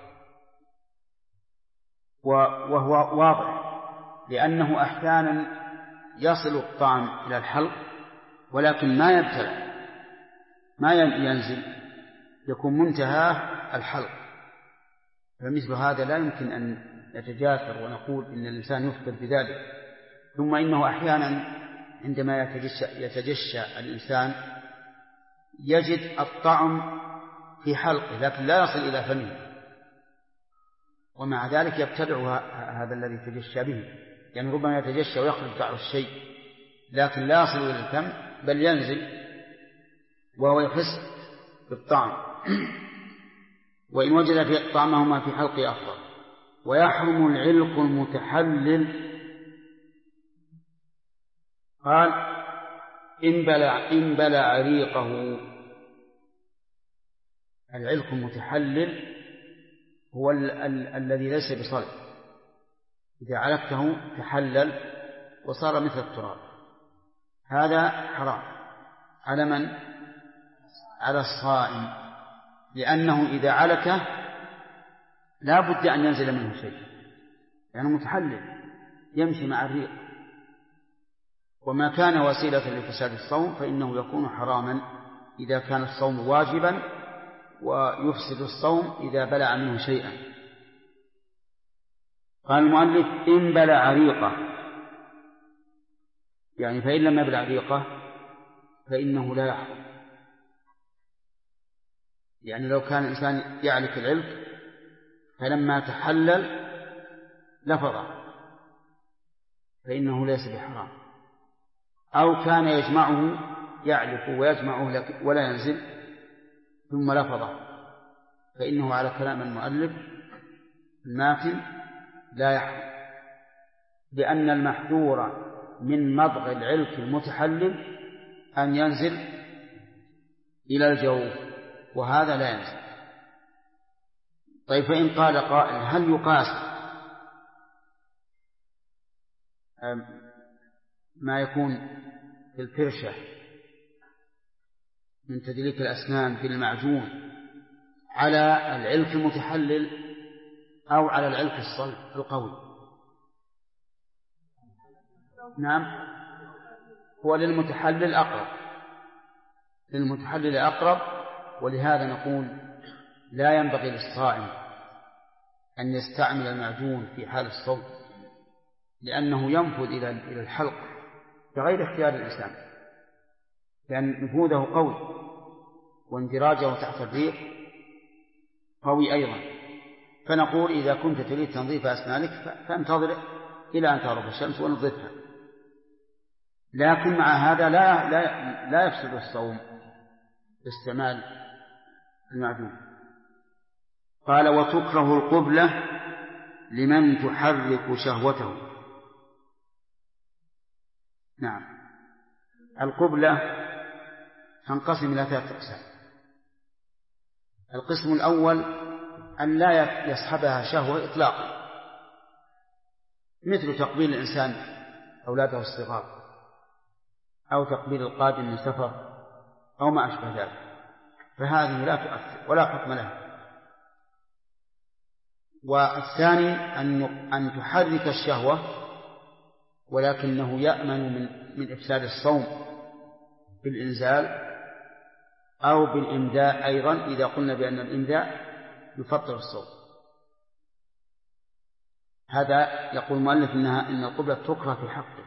وهو واضح، لأنه أحيانا يصل الطعم إلى الحلق ولكن ما يبتلع، ما ينزل، يكون منتهى الحلق. فمثل هذا لا يمكن أن نتجاسر ونقول إن الإنسان يفطر بذلك. ثم إنه أحيانا عندما يتجشى الإنسان يجد الطعم في حلقه لكن لا يصل إلى فمه، ومع ذلك يبتلع هذا الذي يتجشى به، يعني ربما يتجشى ويخرج طعم الشيء لكن لا يصل إلى الفم بل ينزل وهو يحس بالطعم. وإن وجد في طعمهما في حلقه أفضل. ويحرم العلق المتحلل. قال إن بلع ريقه. العلق المتحلل هو الذي ليس بصلب، إذا علقته تحلل وصار مثل التراب، هذا حرام. على من؟ على الصائم، لأنه إذا علكه لا بد أن ينزل منه شيء، يعني متحلل يمشي مع الريق، وما كان وسيلة لفساد الصوم فإنه يكون حراما إذا كان الصوم واجبا، ويفسد الصوم إذا بلع منه شيئا. قال المؤلف إن بلع ريقه، يعني فإن لم يبلع ريقه فإنه لا يحرم. يعني لو كان الإنسان يعلك العلق فلما تحلل لفظه فإنه ليس بحرام، أو كان يجمعه يعلق ويجمعه ولا ينزل ثم لفظه فإنه على كلام المؤلف الماتن لا يحرم، لأن المحذور من مضغ العلق المتحلل أن ينزل إلى الجوف، وهذا لا ينزل. طيب فإن قال قائل هل يقاس ما يكون في الفرشة من تدليك الأسنان في المعجون على العلق المتحلل أو على العلق الصلب القوي؟ نعم، هو للمتحلل أقرب، للمتحلل أقرب. ولهذا نقول لا ينبغي للصائم أن يستعمل المعجون في حال الصوم، لأنه ينفذ إلى الحلق بغير اختيار الإنسان، لأن نفوذه قوي واندراجه تحت الريق قوي أيضا. فنقول إذا كنت تريد تنظيف أسنانك فانتظر إلى أن تغرب الشمس ونظفها، لكن مع هذا لا يفسد الصوم باستعمال المعجون. قال وتكره القبلة لمن تحرك شهوته. نعم، القبلة تنقسم إلى 3 أقسام. القسم الأول أن لا يصحبها شهوة إطلاقا، مثل تقبيل الإنسان أولاده الصغار، أو تقبيل القادم من سفر أو ما أشبه ذلك، فهذه لا تؤثر ولا حكم لها. والثاني أن تحرك الشهوة ولكنه يأمن من إفساد الصوم بالإنزال أو بالإمداء أيضا، إذا قلنا بأن الإمداء يفطر الصوم. هذا يقول المؤلف إن القبلة تكره في حقه.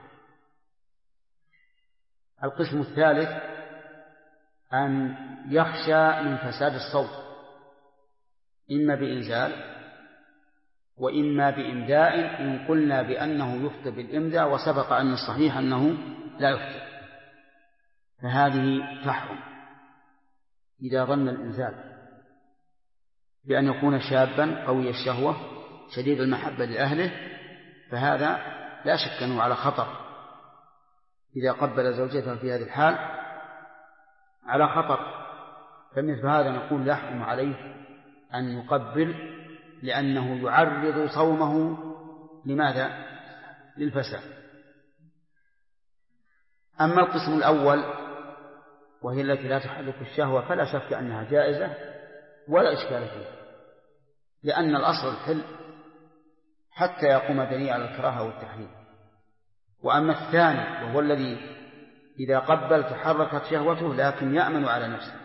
القسم الثالث أن يخشى من فساد الصوم إما بإنزال وإما بإمداء، إن قلنا بأنه يفطر بالإمداء وسبق أن الصحيح أنه لا يفطر، فهذه تحرم إذا ظن الإنزال بأن يكون شابا قوي الشهوة شديد المحبة لأهله، فهذا لا شك أنه على خطر إذا قبل زوجته في هذه الحال، على خطر. فمثل هذا نقول لا يحرم عليه أن يقبل، لأنه يعرض صومه لماذا؟ للفساد. أما القسم الأول وهي التي لا تحرك الشهوة فلا شك أنها جائزة ولا إشكال فيها، لأن الأصل الحل حتى يقوم دليل على الكراهة والتحريم. وأما الثاني وهو الذي إذا قبل تحركت شهوته لكن يأمن على نفسه،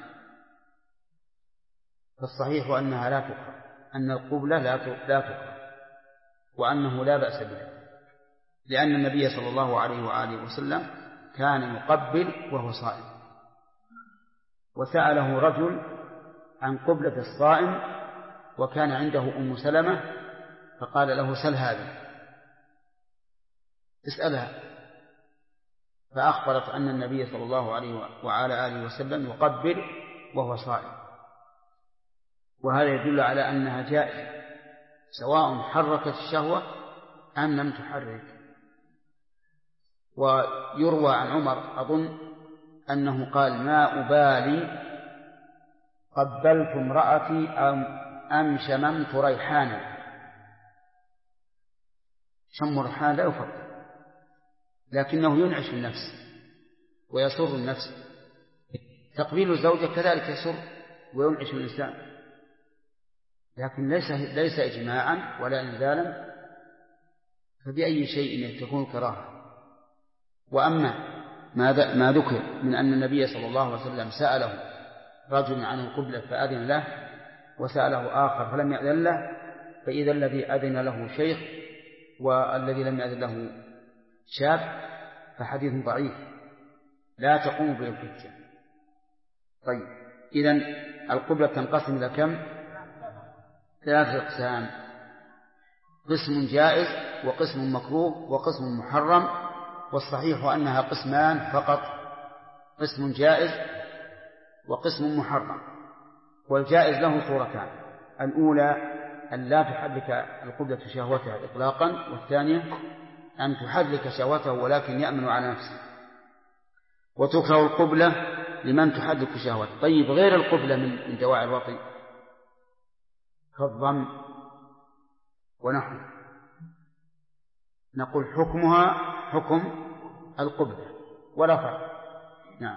فالصحيح أنها لا تكره، أن القبلة لا تكره، وأنه لا بأس بها، لأن النبي صلى الله عليه وآله وسلم كان يقبل وهو صائم. وسأله رجل عن قبلة الصائم وكان عنده أم سلمة، فقال له سل هذه، اسألها، فأخبرت أن النبي صلى الله عليه وعلى آله وسلم يقبل وهو صائم. وهذا يدل على أنها جائزة سواء حركت الشهوة أم لم تحرك. ويروى عن عمر أظن أنه قال ما أبالي قبلت امرأتي أم شممت ريحانا. شم الريحان لا يفضل، لكنه ينعش النفس ويسر النفس. تقبيل الزوجة كذلك يسر وينعش الإنسان، لكن ليس إجماعا ولا إنزالا، فبأي شيء تكون كراهة. وأما ما ذكر من أن النبي صلى الله عليه وسلم سأله رجل عن القبلة فأذن له وسأله آخر فلم يأذن له، فإذا الذي أذن له شيخ والذي لم يأذن له شاب فحديث ضعيف لا تقوم به الحجة. طيب، إذن القبلة تنقسم إلى كم؟ 3 أقسام: قسم جائز وقسم مكروه وقسم محرم، والصحيح أنها قسمان فقط: قسم جائز وقسم محرم. والجائز له صورتان: الأولى أن لا تحرك القبلة شهوتها إطلاقا، والثانية أن تحرك شهوته ولكن يأمن على نفسه. وتكره القبلة لمن تحرك شهوته. طيب، غير القبلة من دواعي الوطي كالضم ونحو، نقول حكمها حكم القبلة ولا فرق. نعم.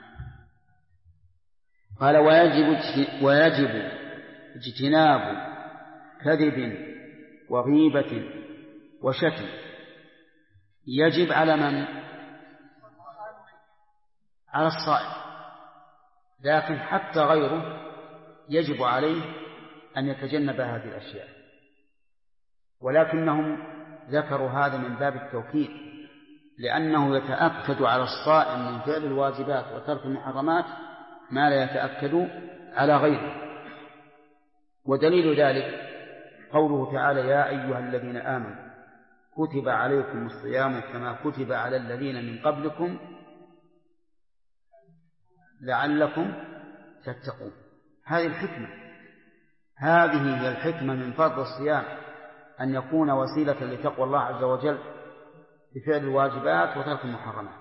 قال ويجب اجتناب كذب وغيبة وشتم. يجب على من؟ على الصائم، لكن حتى غيره يجب عليه أن يتجنب هذه الأشياء، ولكنهم ذكروا هذا من باب التوكيد، لأنه يتأكد على الصائم من فعل الواجبات وترك المحرمات ما لا يتأكد على غيره. ودليل ذلك قوله تعالى: يا أيها الذين آمنوا كتب عليكم الصيام كما كتب على الذين من قبلكم لعلكم تتقون. هذه الحكمة، هذه هي الحكمة من فرض الصيام، أن يكون وسيلة لتقوى الله عز وجل بفعل الواجبات وترك المحرمات.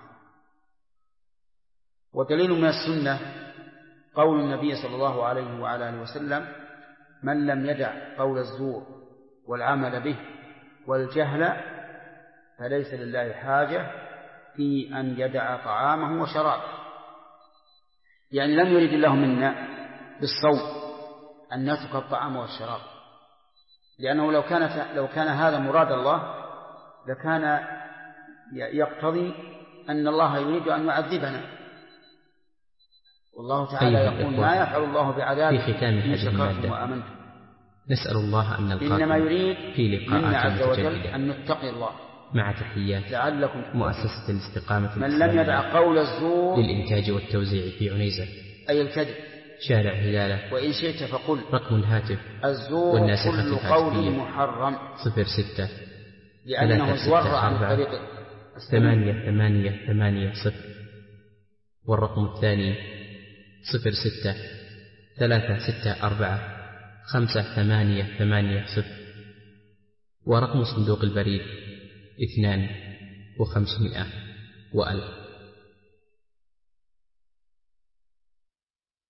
ودليل من السنة قول النبي صلى الله عليه وعلى آله وسلم: من لم يدع قول الزور والعمل به والجهل فليس لله حاجة في أن يدع طعامه وشرابه. يعني لم يرد الله منا بالصوم أن نترك الطعام والشراب، لأنه لو كان هذا مراد الله لكان يقتضي أن الله يريد أن يعذبنا، والله تعالى يقول ما يفعل الله بعذابكم إن شكرتم وآمنتم. نسأل الله أن نلقاكم إنما يريد في منا لقاءات عز وجل متجددة أن نتقي الله مع تحيات لعلكم مؤسسة الاستقامة من لم يدع قول الزور للإنتاج والتوزيع في عنيزة، أي الكذب، شارع هلالة، وإن شئت فقل رقم الهاتف الزور كل قول محرم 06 لأنه زور عن طريق 8880، والرقم الثاني 06 364 5880، ورقم صندوق البريد 2500 و1000.